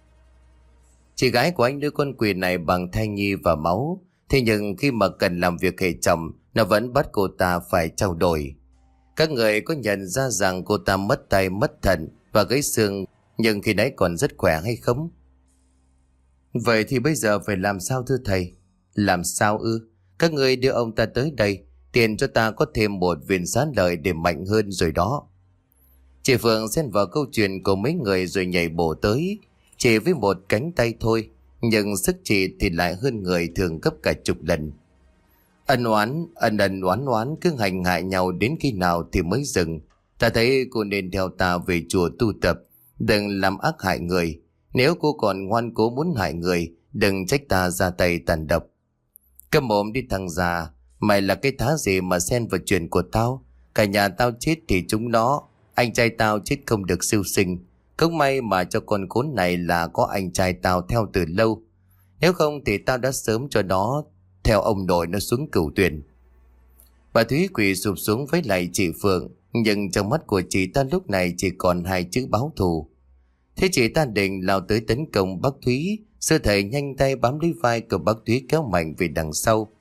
Chị gái của anh nuôi con quỷ này bằng thai nhi và máu. Thế nhưng khi mà cần làm việc hệ trọng, nó vẫn bắt cô ta phải trao đổi. Các người có nhận ra rằng cô ta mất tay, mất thận và gãy xương, nhưng khi nãy còn rất khỏe hay không? Vậy thì bây giờ phải làm sao thưa thầy? Làm sao ư? Các người đưa ông ta tới đây, tiền cho ta có thêm một viên xá lợi để mạnh hơn rồi đó. Chị Phượng xen vào câu chuyện của mấy người rồi nhảy bổ tới. Chỉ với một cánh tay thôi, nhưng sức chị thì lại hơn người thường gấp cả chục lần. Ân oán, ân ân oán oán cứ hành hạ nhau đến khi nào thì mới dừng. Ta thấy cô nên theo ta về chùa tu tập, đừng làm ác hại người. Nếu cô còn ngoan cố muốn hại người, đừng trách ta ra tay tàn độc. Câm mồm đi thằng già, mày là cái thá gì mà xen vào chuyện của tao? Cả nhà tao chết thì chúng nó, anh trai tao chết không được siêu sinh. Không may mà cho con khốn này là có anh trai tao theo từ lâu. Nếu không thì tao đã sớm cho nó theo ông nội nó xuống cửu tuyền. Bà Thúy quỳ sụp xuống với lại chị Phượng, nhưng trong mắt của chị ta lúc này chỉ còn hai chữ báo thù. Thế chị ta định lao tới tấn công bác Thúy. Sư thầy nhanh tay bám lấy vai của bác Thúy kéo mạnh về đằng sau.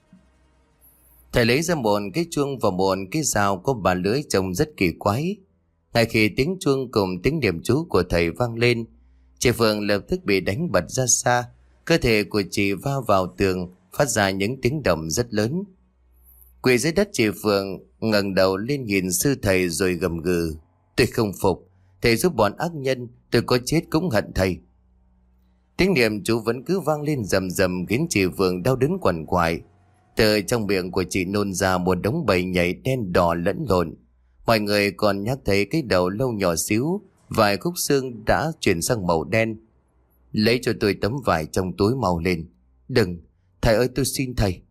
Thầy lấy ra một cái chuông và một cái dao có ba lưỡi trông rất kỳ quái. Ngay khi tiếng chuông cùng tiếng niệm chú của thầy vang lên, chị Phượng lập tức bị đánh bật ra xa. Cơ thể của chị va vào tường, phát ra những tiếng động rất lớn. Quỳ dưới đất, chị Phượng ngẩng đầu lên nhìn sư thầy rồi gầm gừ: Tôi không phục, thầy giúp bọn ác nhân, tôi có chết cũng hận thầy. Tiếng niệm chú vẫn cứ vang lên rầm rầm khiến chị Phượng đau đớn quằn quại. Từ trong miệng của chị nôn ra một đống bầy nhảy đen đỏ lẫn lộn. Mọi người còn nhắc thấy cái đầu lâu nhỏ xíu, vài khúc xương đã chuyển sang màu đen. Lấy cho tôi tấm vải trong túi mau lên. Đừng, thầy ơi tôi xin thầy.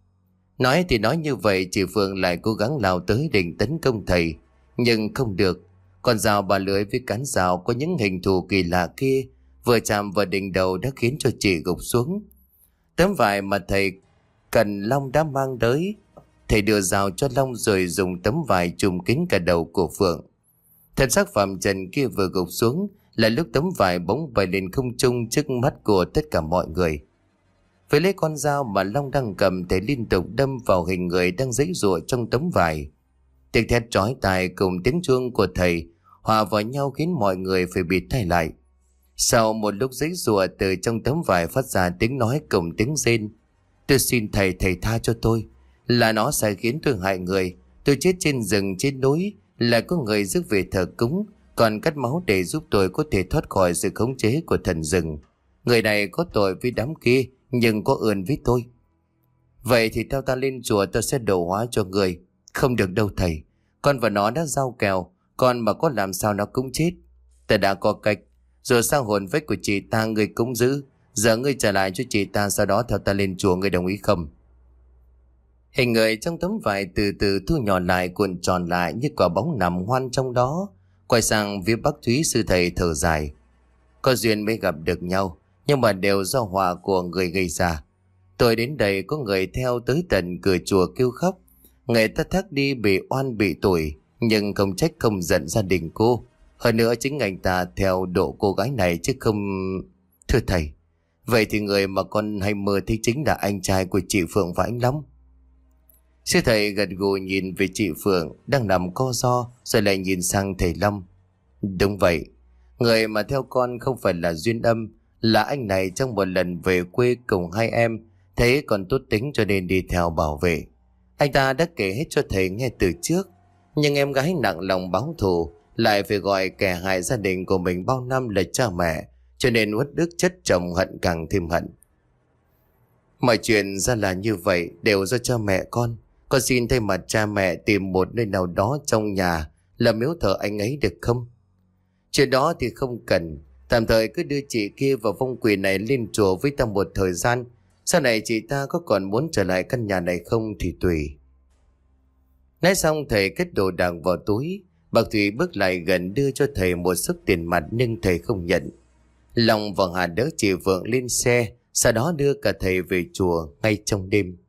Nói thì nói như vậy, chị Phượng lại cố gắng lao tới định tấn công thầy. Nhưng không được. Con dao ba lưỡi với cán dao có những hình thù kỳ lạ kia vừa chạm vào đỉnh đầu đã khiến cho chị gục xuống. Tấm vải mà thầy cần Long đã mang tới, thầy đưa dao cho Long rồi dùng tấm vải trùm kín cả đầu của Phượng. Thân xác phạm trần kia vừa gục xuống là lúc tấm vải bỗng bay lên không trung trước mắt của tất cả mọi người. Với lấy con dao mà Long đang cầm, thầy liên tục đâm vào hình người đang giãy giụa trong tấm vải. Tiếng thét chói tai cùng tiếng chuông của thầy hòa vào nhau khiến mọi người phải bịt tai lại. Sau một lúc giãy giụa, từ trong tấm vải phát ra tiếng nói cùng tiếng rên: Tôi xin thầy, thầy tha cho tôi. Là nó sai khiến tôi hại người. Tôi chết trên rừng trên núi, là có người rước về thờ cúng, còn cắt máu để giúp tôi có thể thoát khỏi sự khống chế của thần rừng. Người này có tội với đám kia, nhưng có ơn với tôi. Vậy thì theo ta lên chùa, tôi sẽ độ hóa cho người. Không được đâu thầy, con và nó đã giao kèo, con mà có làm sao nó cũng chết. Ta đã có cách. Rồi sang hồn phách của chị ta người cũng giữ. Giờ ngươi trả lại cho chị ta, sau đó theo ta lên chùa, ngươi đồng ý không? Hình người trong tấm vải từ từ thu nhỏ lại, cuộn tròn lại như quả bóng nằm ngoan trong đó. Quay sang phía bác Thúy, sư thầy thở dài: Có duyên mới gặp được nhau, nhưng mà đều do họa của người gây ra. Tôi đến đây có người theo tới tận cửa chùa kêu khóc. Người ta thác đi bị oan bị tủi, nhưng không trách không giận gia đình cô. Hơn nữa chính anh ta theo độ cô gái này chứ không... Thưa thầy, vậy thì người mà con hay mơ thấy chính là anh trai của chị Phượng và anh Long. Sư thầy gật gù nhìn về chị Phượng đang nằm co ro, rồi lại nhìn sang thầy Long. Đúng vậy, người mà theo con không phải là duyên âm, là anh này trong một lần về quê cùng hai em, thấy còn tốt tính cho nên đi theo bảo vệ. Anh ta đã kể hết cho thầy nghe từ trước, nhưng em gái nặng lòng báo thù, lại phải gọi kẻ hại gia đình của mình bao năm là cha mẹ, cho nên uất ức chất chồng hận càng thêm hận. Mọi chuyện ra là như vậy, đều do cha mẹ con. Con xin thay mặt cha mẹ tìm một nơi nào đó trong nhà là miếu thờ anh ấy được không? Chuyện đó thì không cần, tạm thời cứ đưa chị kia và vong quỷ này lên chùa với ta một thời gian. Sau này chị ta có còn muốn trở lại căn nhà này không thì tùy. Nói xong thầy cất đồ đạc vào túi. Bà Thủy bước lại gần đưa cho thầy một số tiền mặt, nhưng thầy không nhận. Long và Hà đỡ chị Phượng lên xe, sau đó đưa cả thầy về chùa ngay trong đêm.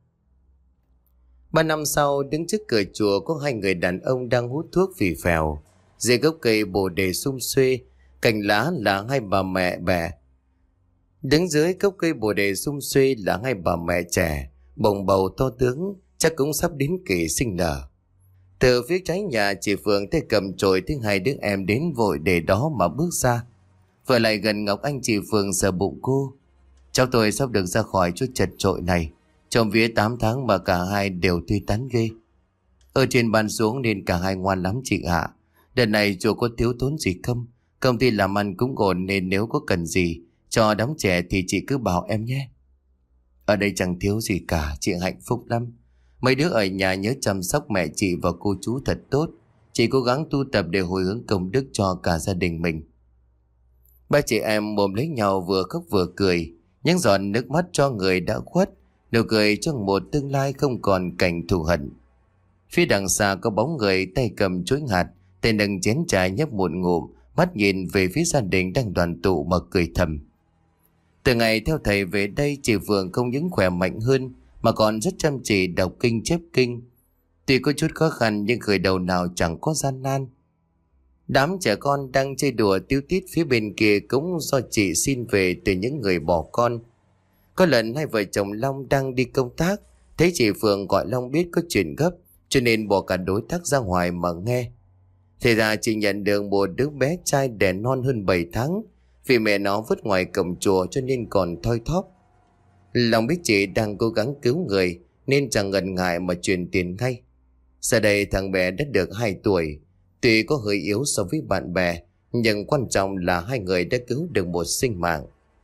Ba năm sau, đứng trước cửa chùa có hai người đàn ông đang hút thuốc phì phèo. Dưới gốc cây bồ đề sum xuê, cành lá là hai bà mẹ bè. Đứng dưới gốc cây bồ đề sum suê là hai bà mẹ trẻ, bồng bầu to tướng, chắc cũng sắp đến kỳ sinh nở. Từ phía trái nhà chị Phượng tay cầm chổi thấy hai đứa em đến vội để đó mà bước ra. Vừa lại gần Ngọc Anh, chị Phượng sờ bụng cô. Cháu tôi sắp được ra khỏi chỗ chật chội này. Trong vía tám tháng mà cả hai đều tươi tắn ghê. Ở trên bàn xuống nên cả hai ngoan lắm chị ạ. Đợt này chùa có thiếu thốn gì không? Công ty làm ăn cũng ổn nên nếu có cần gì cho đám trẻ thì chị cứ bảo em nhé. Ở đây chẳng thiếu gì cả, chị hạnh phúc lắm. Mấy đứa ở nhà nhớ chăm sóc mẹ chị và cô chú thật tốt. Chị cố gắng tu tập để hồi hướng công đức cho cả gia đình mình. Ba chị em mồm lấy nhau vừa khóc vừa cười. Những giọt nước mắt cho người đã khuất, nụ cười trong một tương lai không còn cảnh thù hận. Phía đằng xa có bóng người tay cầm chuối hạt, tay nâng chén trà nhấp một ngụm, mắt nhìn về phía gia đình đang đoàn tụ mà cười thầm. Từ ngày theo thầy về đây, chị Phượng không những khỏe mạnh hơn mà còn rất chăm chỉ đọc kinh chép kinh. Tuy có chút khó khăn nhưng khởi đầu nào chẳng có gian nan. Đám trẻ con đang chơi đùa tíu tít phía bên kia cũng do chị xin về từ những người bỏ con. Có lần hai vợ chồng Long đang đi công tác, thấy chị Phượng gọi Long biết có chuyện gấp, cho nên bỏ cả đối tác ra ngoài mà nghe. Thì ra chị nhận được một đứa bé trai đẻ non hơn bảy tháng, vì mẹ nó vứt ngoài cổng chùa cho nên còn thoi thóp. Long biết chị đang cố gắng cứu người nên chẳng ngần ngại mà truyền tiền ngay. Giờ đây thằng bé đã được hai tuổi, tuy có hơi yếu so với bạn bè, nhưng quan trọng là hai người đã cứu được một sinh mạng.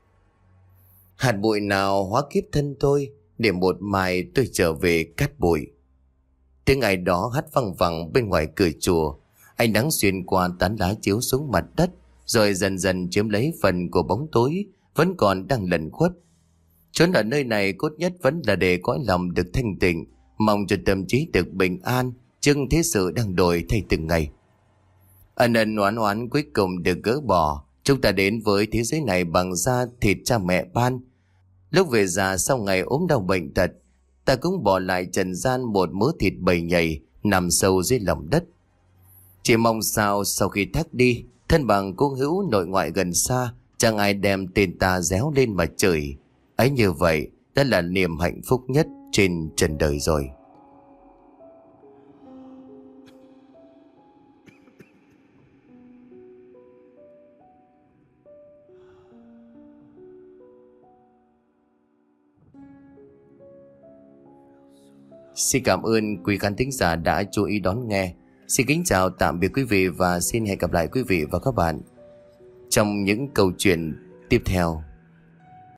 Hạt bụi nào hóa kiếp thân tôi, để một mai tôi trở về cát bụi. Tiếng ai đó hát văng vẳng bên ngoài cửa chùa. Ánh nắng xuyên qua tán lá chiếu xuống mặt đất, rồi dần dần chiếm lấy phần của bóng tối vẫn còn đang lẩn khuất. Trốn ở nơi này cốt nhất vẫn là để cõi lòng được thanh tịnh, mong cho tâm trí được bình an trước thế sự đang đổi thay từng ngày. Ân ân oán oán cuối cùng được gỡ bỏ. Chúng ta đến với thế giới này bằng da thịt cha mẹ ban. Lúc về già sau ngày ốm đau bệnh tật, ta cũng bỏ lại trần gian một mớ thịt bầy nhầy nằm sâu dưới lòng đất. Chỉ mong sao sau khi thác đi, thân bằng cô hữu nội ngoại gần xa, chẳng ai đem tên ta réo lên mà chửi. Ấy như vậy đã là niềm hạnh phúc nhất trên trần đời rồi. Xin cảm ơn quý khán thính giả đã chú ý đón nghe. Xin kính chào tạm biệt quý vị và xin hẹn gặp lại quý vị và các bạn trong những câu chuyện tiếp theo.